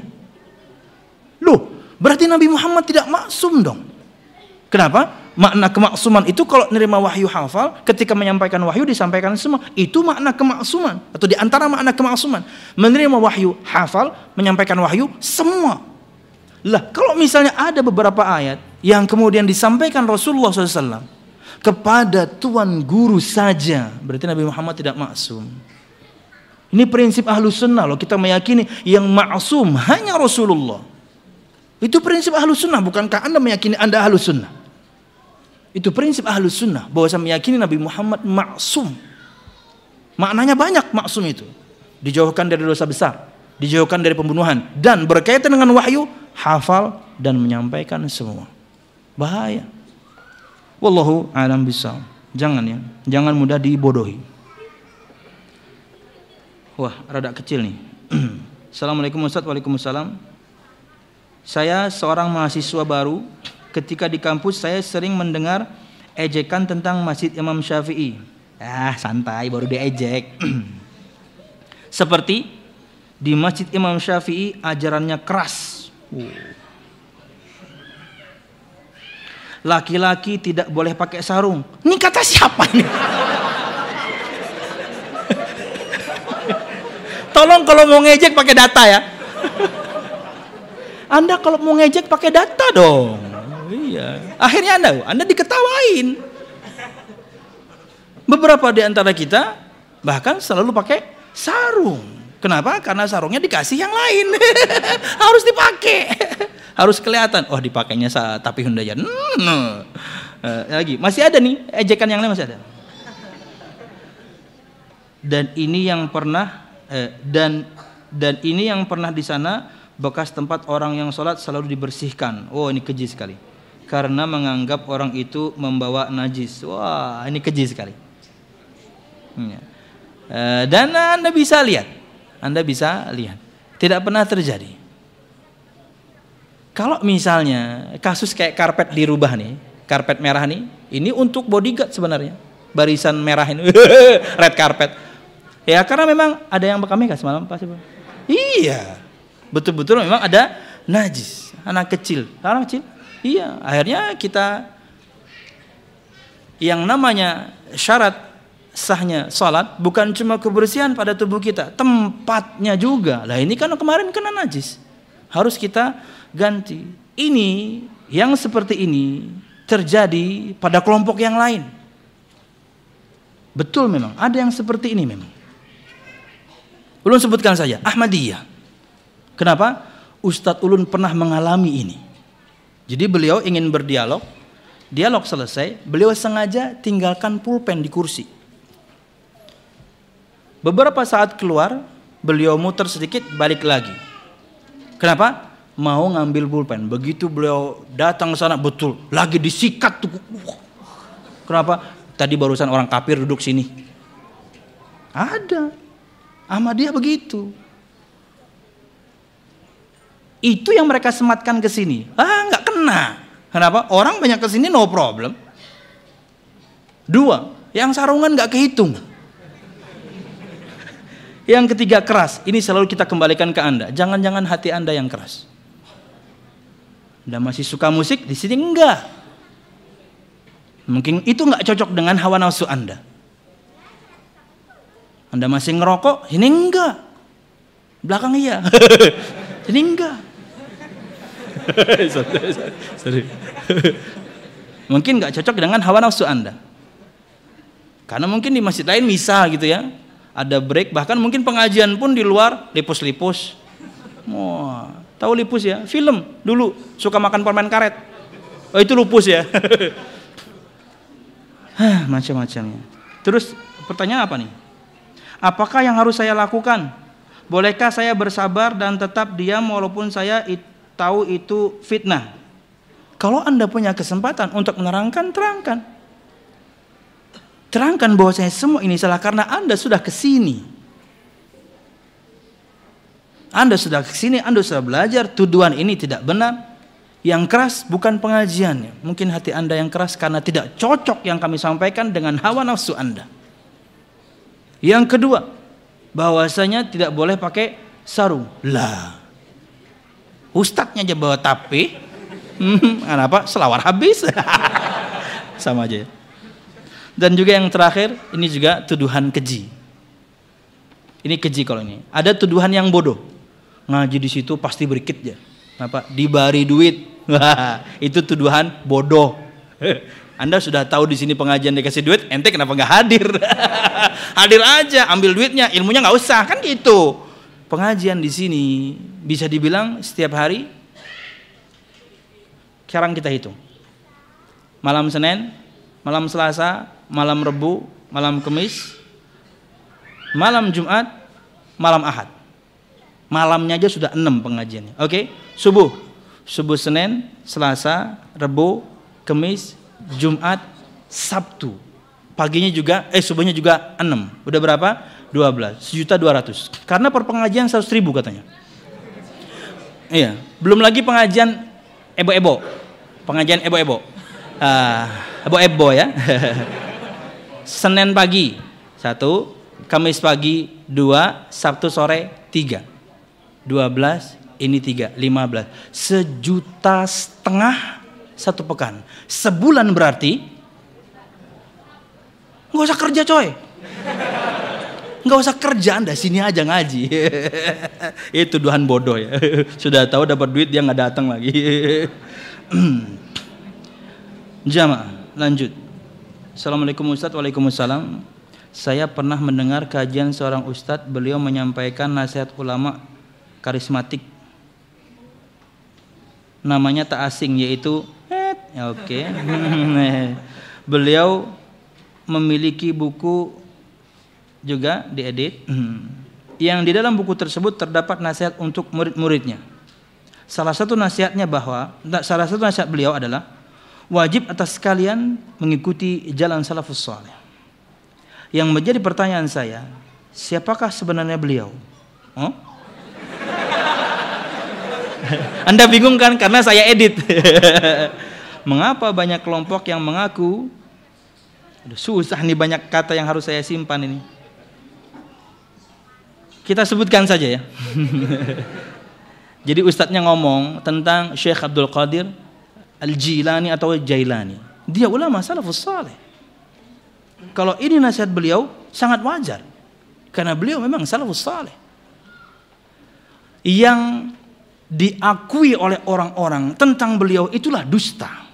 Loh, berarti Nabi Muhammad tidak maksum dong. Kenapa? Makna kemaksuman itu kalau menerima wahyu hafal, ketika menyampaikan wahyu disampaikan semua. Itu makna kemaksuman, atau di antara makna kemaksuman. Menerima wahyu hafal, menyampaikan wahyu semua. Lah, kalau misalnya ada beberapa ayat yang kemudian disampaikan Rasulullah SAW kepada tuan guru saja, berarti Nabi Muhammad tidak maksum. Ini prinsip Ahlus Sunnah loh, kita meyakini yang maksum hanya Rasulullah. Itu prinsip Ahlus Sunnah, bukankah Anda meyakini Anda Ahlus Sunnah? Itu prinsip Ahlus Sunnah, bahwa saya meyakini Nabi Muhammad maksum. Maknanya banyak maksum itu. Dijauhkan dari dosa besar, dijauhkan dari pembunuhan, dan berkaitan dengan wahyu, hafal dan menyampaikan semua. Bahaya. Wallahu a'lam bishawab. Jangan mudah dibodohi. Wah, rada kecil nih. Assalamualaikum Ustaz. Waalaikumsalam. Saya seorang mahasiswa baru. Ketika di kampus saya sering mendengar ejekan tentang Masjid Imam Syafi'i. Santai, baru diejek. Seperti di Masjid Imam Syafi'i ajarannya keras. Laki-laki tidak boleh pakai sarung. Ini kata siapa nih? Tolong kalau mau ngejek pakai data ya. Anda kalau mau ngejek pakai data dong. Iya. Akhirnya Anda diketawain. Beberapa di antara kita bahkan selalu pakai sarung. Kenapa? Karena sarungnya dikasih yang lain. Harus dipakai. Harus kelihatan. Oh, dipakainya tapi Hundayan. Lagi masih ada nih ejekan yang lain masih ada. Dan ini yang pernah dan ini yang pernah di sana bekas tempat orang yang sholat selalu dibersihkan. Oh, ini keji sekali. Karena menganggap orang itu membawa najis. Wah, ini keji sekali. Dan Anda bisa lihat. Tidak pernah terjadi. Kalau misalnya kasus kayak karpet dirubah nih, karpet merah nih, ini untuk bodyguard sebenarnya. Barisan merah ini, red carpet. Ya karena memang ada yang bekam Mega semalam pasti. Iya, betul-betul memang ada najis, anak kecil. Iya, akhirnya kita yang namanya syarat sahnya salat bukan cuma kebersihan pada tubuh kita, tempatnya juga. Lah ini kan kemarin kena najis, harus kita ganti. Ini yang seperti ini terjadi pada kelompok yang lain. Betul memang ada yang seperti ini memang. Ulun sebutkan saja Ahmadiyah. Kenapa? Ustadz Ulun pernah mengalami ini. Jadi beliau ingin berdialog, dialog selesai, beliau sengaja tinggalkan pulpen di kursi. Beberapa saat keluar, beliau muter sedikit, balik lagi. Kenapa? Mau ngambil pulpen. Begitu beliau datang ke sana, betul, lagi disikat tuh. Kenapa? Tadi barusan orang kafir duduk sini. Ada. Ahmadiyah begitu. Itu yang mereka sematkan ke sini. Nggak kena. Kenapa? Orang banyak ke sini no problem. 2, yang sarungan nggak kehitung. Yang ketiga keras. Ini selalu kita kembalikan ke Anda. Jangan-jangan hati Anda yang keras. Anda masih suka musik, di sini enggak. Mungkin itu nggak cocok dengan hawa nafsu Anda. Anda masih ngerokok, sini enggak. Belakang iya. Sini enggak. Sorry. Mungkin nggak cocok dengan hawa nafsu Anda. Karena mungkin di masjid lain misal gitu ya, ada break, bahkan mungkin pengajian pun di luar lipus-lipus. Wah, tahu lipus ya? Film dulu suka makan permen karet. Oh itu lupus ya. Macam-macamnya. Terus pertanyaan apa nih? Apakah yang harus saya lakukan? Bolehkah saya bersabar dan tetap diam walaupun saya tahu itu fitnah? Kalau Anda punya kesempatan untuk menerangkan, terangkan. Terangkan bahwa saya semua ini salah karena Anda sudah kesini. Anda sudah kesini, Anda sudah belajar, tuduhan ini tidak benar. Yang keras bukan pengajiannya. Mungkin hati Anda yang keras karena tidak cocok yang kami sampaikan dengan hawa nafsu Anda. Yang kedua, bahwasanya tidak boleh pakai sarung. Lah, ustadznya aja bawa tapi, kenapa? Selawar habis. Sama aja. Dan juga yang terakhir, ini juga tuduhan keji. Ini keji kalau ini. Ada tuduhan yang bodoh. Ngaji di situ pasti berikit ya. Apa? Dibari duit. Itu tuduhan bodoh. Anda sudah tahu di sini pengajian dikasih duit, ente kenapa nggak hadir? Hadir aja, ambil duitnya, ilmunya nggak usah, kan gitu. Pengajian di sini bisa dibilang setiap hari. Sekarang kita hitung. Malam Senin, malam Selasa, malam Rebu, malam Kamis, malam Jumat, malam Ahad. Malamnya aja sudah 6 pengajiannya. Oke, Subuh Senin, Selasa, Rebu, Kamis, Jumat, Sabtu. Paginya juga, subuhnya juga 6. Udah berapa? 12. 1.200.000. Karena per pengajian 100.000 katanya. Iya. Belum lagi pengajian ebo-ebo. Pengajian ebo-ebo. Ebo-ebo ya. Senin pagi 1, Kamis pagi 2, Sabtu sore 3. 12, ini 3, 15. 1,5 juta satu pekan. Sebulan berarti nggak usah kerja coy. Nggak usah kerja, Anda sini aja ngaji. Itu tuduhan bodoh ya. Sudah tahu dapat duit dia nggak datang lagi. Jamaah, lanjut. Assalamualaikum Ustadz. Waalaikumsalam. Saya pernah mendengar kajian seorang Ustadz. Beliau menyampaikan nasihat ulama karismatik. Namanya tak asing, yaitu oke. Beliau memiliki buku juga diedit yang di dalam buku tersebut terdapat nasihat untuk murid-muridnya. Salah satu nasihat beliau adalah wajib atas kalian mengikuti jalan salafus saleh. Yang menjadi pertanyaan saya, siapakah sebenarnya beliau? Anda bingung kan? Karena saya edit. Mengapa banyak kelompok yang mengaku, aduh, susah nih, banyak kata yang harus saya simpan ini. Kita sebutkan saja ya. Jadi ustadznya ngomong tentang Syekh Abdul Qadir Al-Jilani atau Jailani. Dia ulama salafus saleh. Kalau ini nasihat beliau sangat wajar. Karena beliau memang salafus saleh. Yang diakui oleh orang-orang tentang beliau itulah dusta.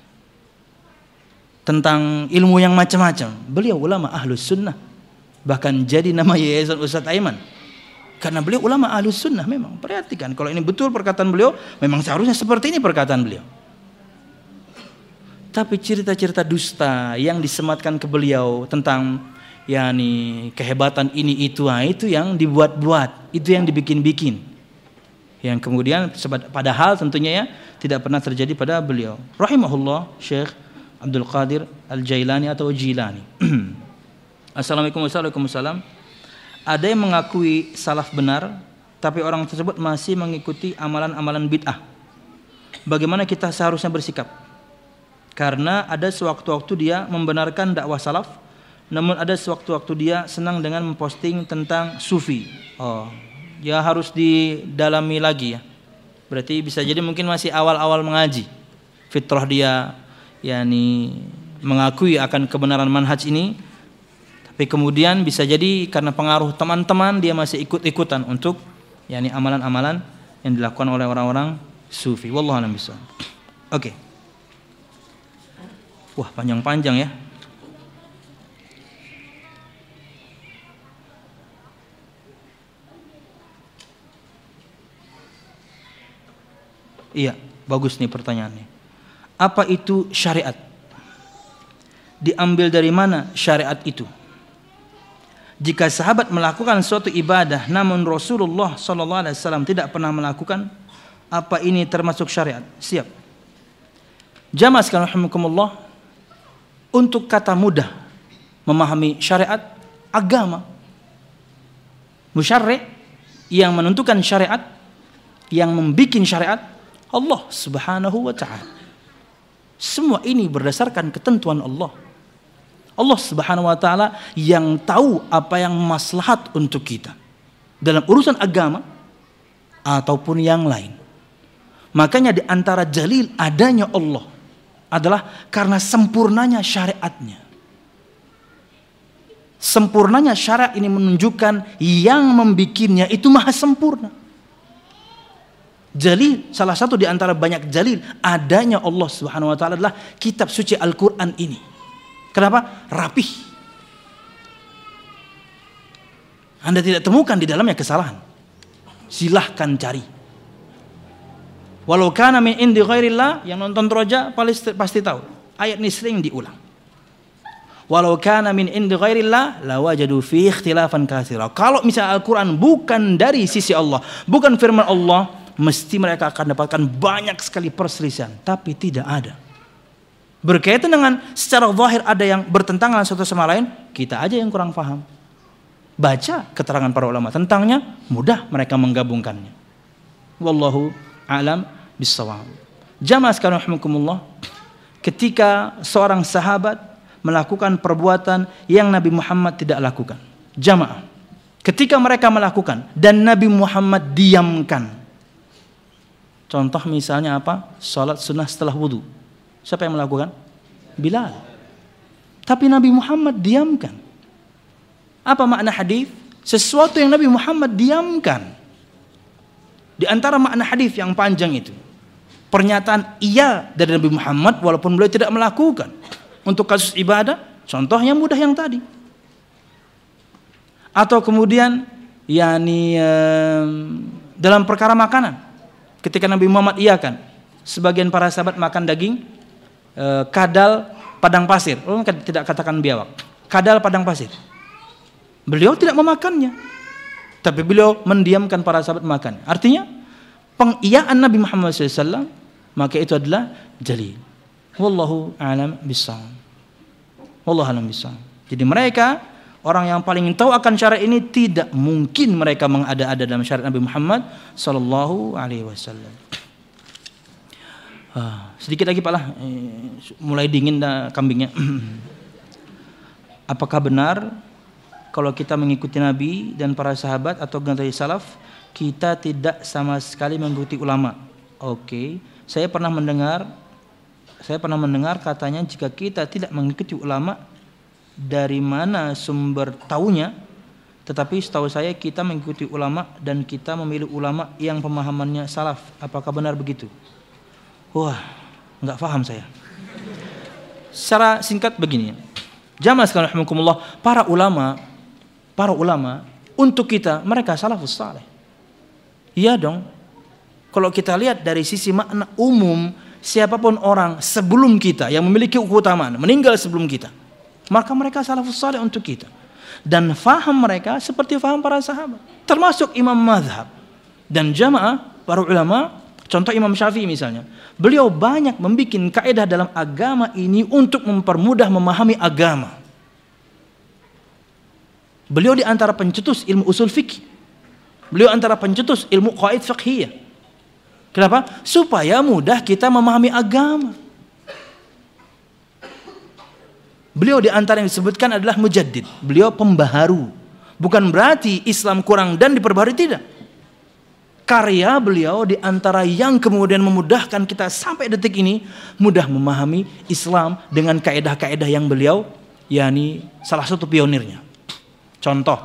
Tentang ilmu yang macam-macam. Beliau ulama ahlus sunnah. Bahkan jadi nama Yayasan Ustadz Aiman. Karena beliau ulama ahlus sunnah memang. Perhatikan, kalau ini betul perkataan beliau, memang seharusnya seperti ini perkataan beliau. Tapi cerita-cerita dusta yang disematkan ke beliau tentang kehebatan ini itu yang dibuat-buat, itu yang dibikin-bikin. Yang kemudian padahal tentunya ya tidak pernah terjadi pada beliau. Rahimahullah Syekh Abdul Qadir Al-Jailani atau Jilani. Assalamualaikum warahmatullahi wabarakatuh. Ada yang mengakui salaf benar, tapi orang tersebut masih mengikuti amalan-amalan bid'ah. Bagaimana kita seharusnya bersikap? Karena ada sewaktu-waktu dia membenarkan dakwah salaf, namun ada sewaktu-waktu dia senang dengan memposting tentang sufi. Ya harus didalami lagi ya. Berarti bisa jadi mungkin masih awal-awal mengaji. Fitrah dia mengakui akan kebenaran manhaj ini. Tapi kemudian bisa jadi karena pengaruh teman-teman dia masih ikut-ikutan untuk amalan-amalan yang dilakukan oleh orang-orang sufi. Wallahu a'lam bishawab. Oke. Wah, panjang-panjang ya. Iya, bagus nih pertanyaannya. Apa itu syariat? Diambil dari mana syariat itu? Jika sahabat melakukan suatu ibadah namun Rasulullah SAW tidak pernah melakukan, apa ini termasuk syariat? Siap. Jamaah sekalian rahimakumullah, untuk kata mudah memahami syariat, agama, musyarri' yang menentukan syariat, yang membikin syariat, Allah Subhanahu wa ta'ala. Semua ini berdasarkan ketentuan Allah. Allah Subhanahu wa ta'ala yang tahu apa yang maslahat untuk kita dalam urusan agama ataupun yang lain. Makanya di antara jalil adanya Allah adalah karena sempurnanya syariatnya. Sempurnanya syariat ini menunjukkan yang membikinnya itu maha sempurna. Jalil, salah satu di antara banyak jalil adanya Allah Subhanahu wa ta'ala adalah kitab suci Al-Quran ini. Kenapa? Rapih. Anda tidak temukan di dalamnya kesalahan. Silahkan cari. Walau kana min indi ghairillah, yang nonton Roja pasti tahu. Ayat ini sering diulang. Walau kana min indi ghairillah lawajadu fi ikhtilafan katsira. Kalau misalnya Al-Qur'an bukan dari sisi Allah, bukan firman Allah, mesti mereka akan dapatkan banyak sekali perselisihan, tapi tidak ada. Berkaitan dengan secara zahir ada yang bertentangan satu sama lain, kita aja yang kurang paham. Baca keterangan para ulama tentangnya, mudah mereka menggabungkannya. Wallahu a'lam bissawab. Jamaah sekalian rahimakumullah, ketika seorang sahabat melakukan perbuatan yang Nabi Muhammad tidak lakukan. Jamaah, ketika mereka melakukan dan Nabi Muhammad diamkan. Contoh misalnya apa? Salat sunnah setelah wudu. Siapa yang melakukan? Bilal. Tapi Nabi Muhammad diamkan. Apa makna hadis? Sesuatu yang Nabi Muhammad diamkan. Di antara makna hadis yang panjang itu, pernyataan iya dari Nabi Muhammad walaupun beliau tidak melakukan. Untuk kasus ibadah, contohnya mudah yang tadi. Atau kemudian dalam perkara makanan, ketika Nabi Muhammad iakan, sebagian para sahabat makan daging kadal padang pasir, tidak katakan biawak, kadal padang pasir. Beliau tidak memakannya, tapi beliau mendiamkan para sahabat makan. Artinya pengiyaan Nabi Muhammad SAW, maka itu adalah jalil. Wallahu a'lam bishawab. Wallahu a'lam bishawab. Jadi mereka orang yang paling tahu akan syariat ini, tidak mungkin mereka mengada-ada dalam syariat Nabi Muhammad sallallahu alaihi wasallam. Sedikit lagi Pak lah, mulai dingin dah kambingnya. Apakah benar kalau kita mengikuti Nabi dan para sahabat atau generasi salaf, kita tidak sama sekali mengikuti ulama? Oke, saya pernah mendengar katanya jika kita tidak mengikuti ulama, dari mana sumber taunya? Tetapi setahu saya kita mengikuti ulama dan kita memilih ulama yang pemahamannya salaf. Apakah benar begitu? Wah, nggak paham saya. Secara singkat begini, jamaah sekalian rahimakumullah, para ulama untuk kita mereka salafus saleh. Iya dong. Kalau kita lihat dari sisi makna umum, siapapun orang sebelum kita yang memiliki keutamaan meninggal sebelum kita, maka mereka salafus saleh untuk kita. Dan faham mereka seperti faham para sahabat, termasuk imam mazhab dan jamaah para ulama. Contoh Imam Syafi'i misalnya, beliau banyak membuat kaidah dalam agama ini untuk mempermudah memahami agama. Beliau di antara pencetus ilmu usul fikih, beliau antara pencetus ilmu qaid fiqhiyah. Kenapa? Supaya mudah kita memahami agama. Beliau di antara yang disebutkan adalah mujaddid. Beliau pembaharu. Bukan berarti Islam kurang dan diperbaharui, tidak. Karya beliau di antara yang kemudian memudahkan kita sampai detik ini mudah memahami Islam dengan kaedah-kaedah yang beliau, yakni salah satu pionirnya. Contoh.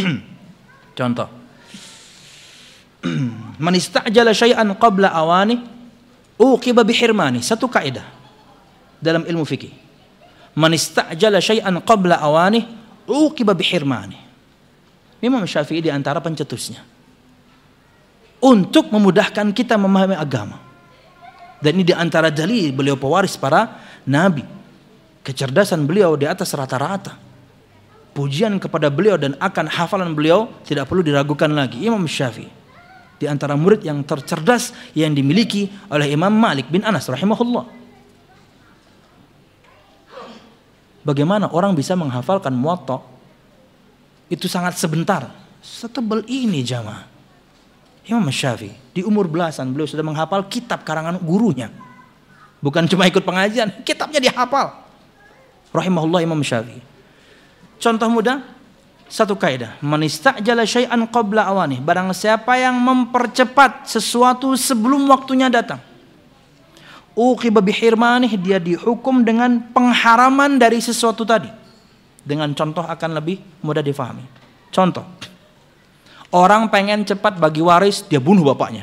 Man istajala syai'an qabla awani uqiba bihirmani. Satu kaedah dalam ilmu fikih. Man istajala syai'an qabla awani uqiba bihirmani. Imam Syafi'i di antara pencetusnya untuk memudahkan kita memahami agama. Dan ini di antara dalil beliau pewaris para nabi. Kecerdasan beliau di atas rata-rata. Pujian kepada beliau dan akan hafalan beliau tidak perlu diragukan lagi. Imam Syafi'i di antara murid yang tercerdas yang dimiliki oleh Imam Malik bin Anas rahimahullah. Bagaimana orang bisa menghafalkan Muwatta? Itu sangat sebentar. Setebal ini jamaah. Imam Syafi'i di umur belasan beliau sudah menghafal kitab karangan gurunya. Bukan cuma ikut pengajian, kitabnya dihafal. Rahimahullah Imam Syafi'i. Contoh mudah, satu kaidah, man istajala syai'an qabla awani, barang siapa yang mempercepat sesuatu sebelum waktunya datang, uqiba bihirmanih, dia dihukum dengan pengharaman dari sesuatu tadi. Dengan contoh akan lebih mudah difahami. Contoh, orang pengen cepat bagi waris, dia bunuh bapaknya.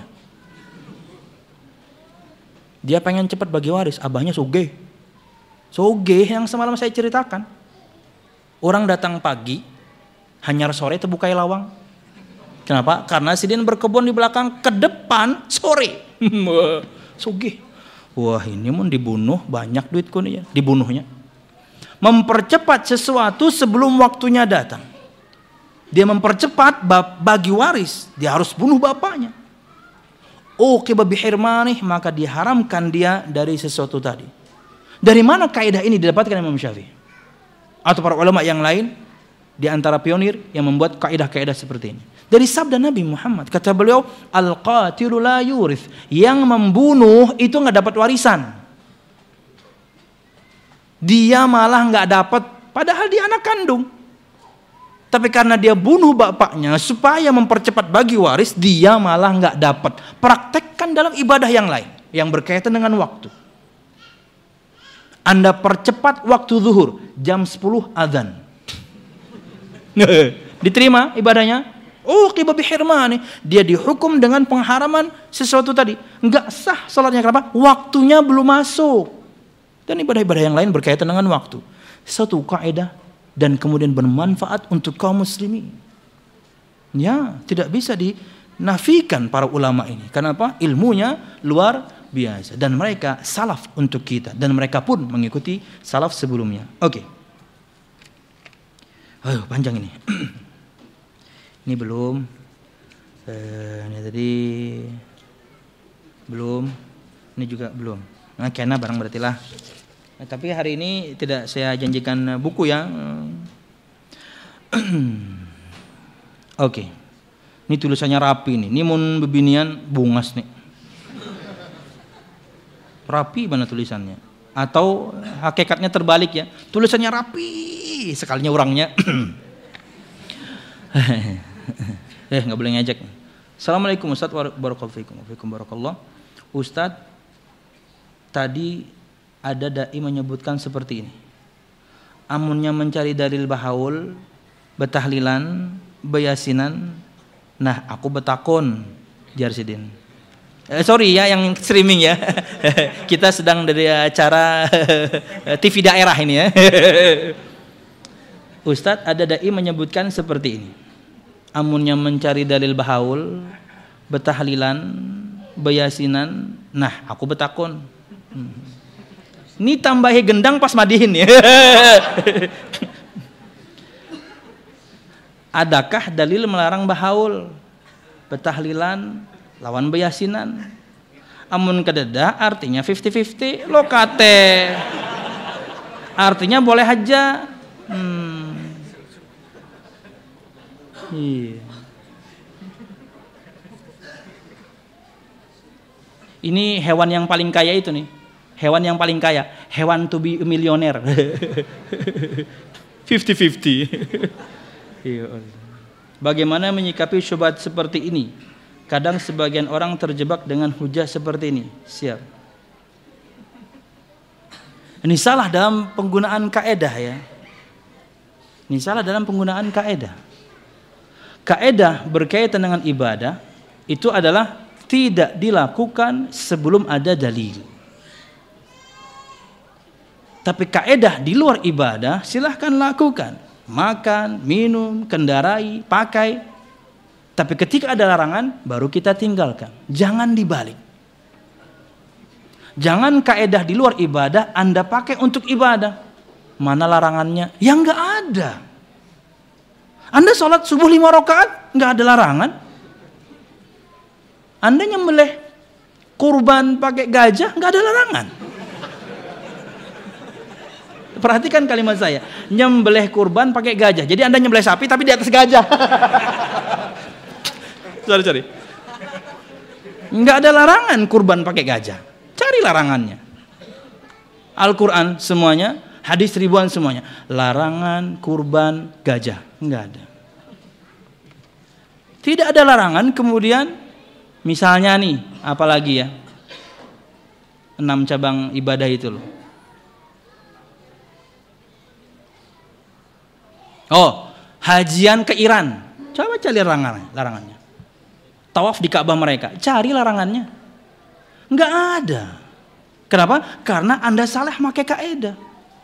Dia pengen cepat bagi waris, abahnya sugih. Sugih yang semalam saya ceritakan. Orang datang pagi, hanyar sore terbukai lawang. Kenapa? Karena sidin berkebun di belakang, ke depan sore. Sugih. Wah, ini mau dibunuh, banyak duit kunya, dibunuhnya. Mempercepat sesuatu sebelum waktunya datang. Dia mempercepat bagi waris, dia harus bunuh bapaknya. Uqiba bihirmanih, maka diharamkan dia dari sesuatu tadi. Dari mana kaidah ini didapatkan Imam Syafi'i? Atau para ulama yang lain di antara pionir yang membuat kaidah-kaidah seperti ini. Dari sabda Nabi Muhammad, kata beliau, al-qatilu la yurith, yang membunuh itu enggak dapat warisan. Dia malah enggak dapat, padahal dia anak kandung. Tapi karena dia bunuh bapaknya supaya mempercepat bagi waris, dia malah nggak dapat. Praktekkan dalam ibadah yang lain yang berkaitan dengan waktu. Anda percepat waktu zuhur jam 10 azan. Diterima ibadahnya? Uqiba bihirmani, dia dihukum dengan pengharaman sesuatu tadi. Nggak sah salatnya, kenapa? Waktunya belum masuk. Dan ibadah-ibadah yang lain berkaitan dengan waktu. Satu kaidah dan kemudian bermanfaat untuk kaum muslimin. Ya, tidak bisa dinafikan para ulama ini. Kenapa? Ilmunya luar biasa dan mereka salaf untuk kita dan mereka pun mengikuti salaf sebelumnya. Oke. Ayo, panjang ini. Ini belum. Ini tadi belum. Ini juga belum. Nah, kena barang berarti lah. Nah, tapi hari ini tidak saya janjikan buku ya. Oke. Ini tulisannya rapi nih. Ini mun bebinian bungas nih. Rapi mana tulisannya? Atau hakikatnya terbalik ya, tulisannya rapi, sekalinya orangnya nggak boleh ngejek. Assalamualaikum Ustaz warahmatullahi. Ustaz, tadi ada dai menyebutkan seperti ini. Amunnya mencari dalil bahaul, betahlilan, bayasinan. Nah, aku betakon, Jarsidin. Sorry ya yang streaming ya. Kita sedang dari acara TV daerah ini ya. Ustadz, ada dai menyebutkan seperti ini. Amunnya mencari dalil bahaul, betahlilan, bayasinan. Nah, aku betakon. Ini tambahi gendang pas madihin ya. Adakah dalil melarang bahaul, betahlilan, lawan bayasinan? Amun kededa artinya 50-50, lo kate artinya boleh aja. Iya. Ini hewan yang paling kaya itu nih. Hewan yang paling kaya, hewan to be a millionaire. 50-50. Bagaimana menyikapi syubhat seperti ini? Kadang sebagian orang terjebak dengan hujah seperti ini. Siap. Ini salah dalam penggunaan kaedah ya. Ini salah dalam penggunaan kaedah. Kaedah berkaitan dengan ibadah itu adalah tidak dilakukan sebelum ada dalil. Tapi kaedah di luar ibadah silahkan lakukan. Makan, minum, kendarai, pakai. Tapi ketika ada larangan baru kita tinggalkan. Jangan dibalik. Jangan kaedah di luar ibadah Anda pakai untuk ibadah. Mana larangannya? Ya enggak ada. Anda sholat subuh 5 rakaat enggak ada larangan. Anda nyembelih kurban pakai gajah enggak ada larangan. Perhatikan kalimat saya, nyembelih kurban pakai gajah. Jadi Anda nyembelih sapi tapi di atas gajah. Sorry. Enggak ada larangan kurban pakai gajah. Cari larangannya. Al-Quran semuanya, hadis ribuan semuanya. Larangan kurban gajah. Enggak ada. Tidak ada larangan kemudian misalnya nih, apalagi ya, 6 cabang ibadah itu loh. Oh, hajian ke Iran. Coba cari larangannya. Tawaf di Ka'bah mereka, cari larangannya. Enggak ada. Kenapa? Karena Anda salah pakai kaedah.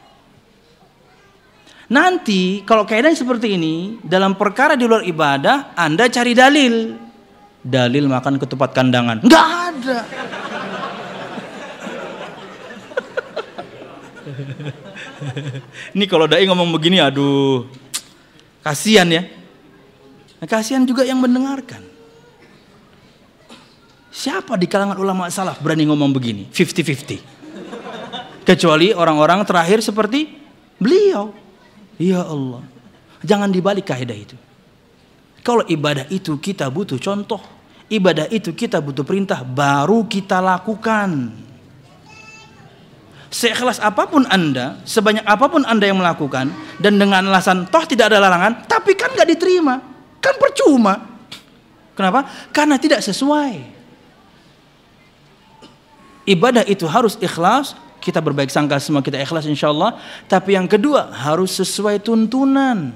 Nanti kalau kaedah seperti ini dalam perkara di luar ibadah, Anda cari dalil. Dalil makan ketupat kandangan. Enggak ada. Ini kalau dai ngomong begini, aduh, kasihan ya. Kasihan juga yang mendengarkan. Siapa di kalangan ulama salaf berani ngomong begini? 50-50. Kecuali orang-orang terakhir seperti beliau. Ya Allah. Jangan dibalik kaidah itu. Kalau ibadah itu kita butuh contoh. Ibadah itu kita butuh perintah. Baru kita lakukan. Seikhlas apapun Anda, sebanyak apapun Anda yang melakukan, dan dengan alasan toh tidak ada larangan, tapi kan gak diterima. Kan percuma. Kenapa? Karena tidak sesuai. Ibadah itu harus ikhlas, kita berbaik sangka semua kita ikhlas insyaallah. Tapi yang kedua harus sesuai tuntunan.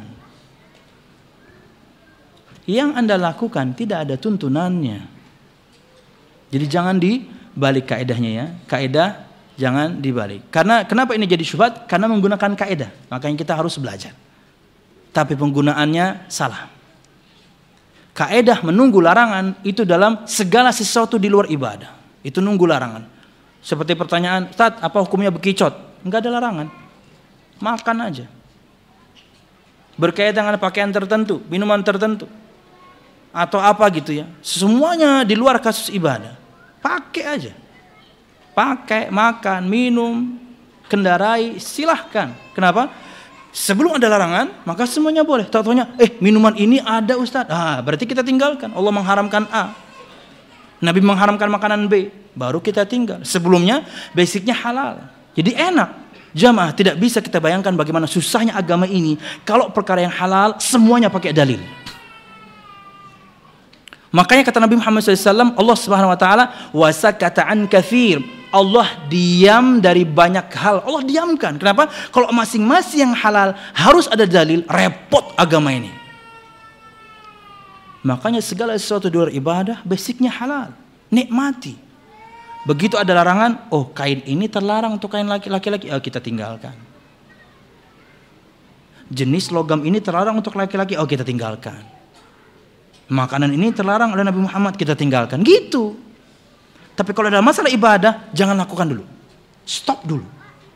Yang Anda lakukan tidak ada tuntunannya. Jadi jangan dibalik kaedahnya ya. Kaedah jangan dibalik. Karena kenapa ini jadi syubhat? Karena menggunakan kaedah. Makanya kita harus belajar. Tapi penggunaannya salah. Kaedah menunggu larangan itu dalam segala sesuatu di luar ibadah. Itu nunggu larangan. Seperti pertanyaan, Ustaz, apa hukumnya bekicot? Enggak ada larangan. Makan aja. Berkaitan dengan pakaian tertentu, minuman tertentu, atau apa gitu ya. Semuanya di luar kasus ibadah. Pakai aja. Pakai, makan, minum, kendarai, silahkan. Kenapa? Sebelum ada larangan, maka semuanya boleh. Tahu-tahunya, minuman ini ada Ustaz. Berarti kita tinggalkan. Allah mengharamkan A. Nabi mengharamkan makanan B. baru kita tinggal. Sebelumnya basicnya halal. Jadi enak. Jamaah, tidak bisa kita bayangkan bagaimana susahnya agama ini kalau perkara yang halal semuanya pakai dalil. Makanya kata Nabi Muhammad SAW, Allah Subhanahu Wa Taala wasakata an katsir. Allah diam dari banyak hal. Allah diamkan. Kenapa? Kalau masing-masing yang halal harus ada dalil, repot agama ini. Makanya segala sesuatu di luar ibadah basicnya halal. Nikmati. Begitu ada larangan, oh kain ini terlarang untuk kain laki-laki, oh kita tinggalkan. Jenis logam ini terlarang untuk laki-laki, oh kita tinggalkan. Makanan ini terlarang oleh Nabi Muhammad, kita tinggalkan. Gitu. Tapi kalau ada masalah ibadah, jangan lakukan dulu. Stop dulu.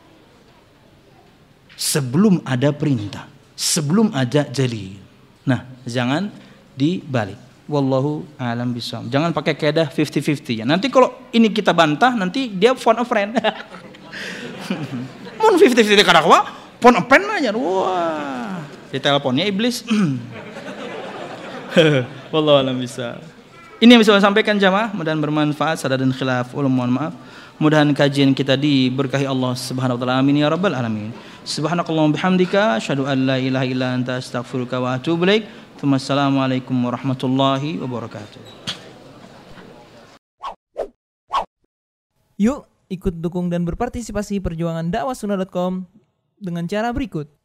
Sebelum ada perintah, sebelum ada dalil. Nah, jangan dibalik. Wallahu a'lam bishawab. Jangan pakai kaidah 50-50 ya. Nanti kalau ini kita bantah, nanti dia phone a friend. Mun 50-50 kadang phone a friend aja. Wah, di teleponnya iblis. Wallahu a'lam bishawab. Ini yang bisa saya sampaikan jamaah, mudah-mudahan bermanfaat. Sadar dan khilaf, ulun mohon maaf. Mudah-mudahan kajian kita diberkahi Allah Subhanahu wa taala. Amin ya rabbal alamin. Subhanakallahumma bihamdika asyhadu an la ilaha illa anta astaghfiruka wa atubu ilaik. Assalamualaikum warahmatullahi wabarakatuh. Yuk ikut dukung dan berpartisipasi perjuangan dakwahsunnah.com dengan cara berikut.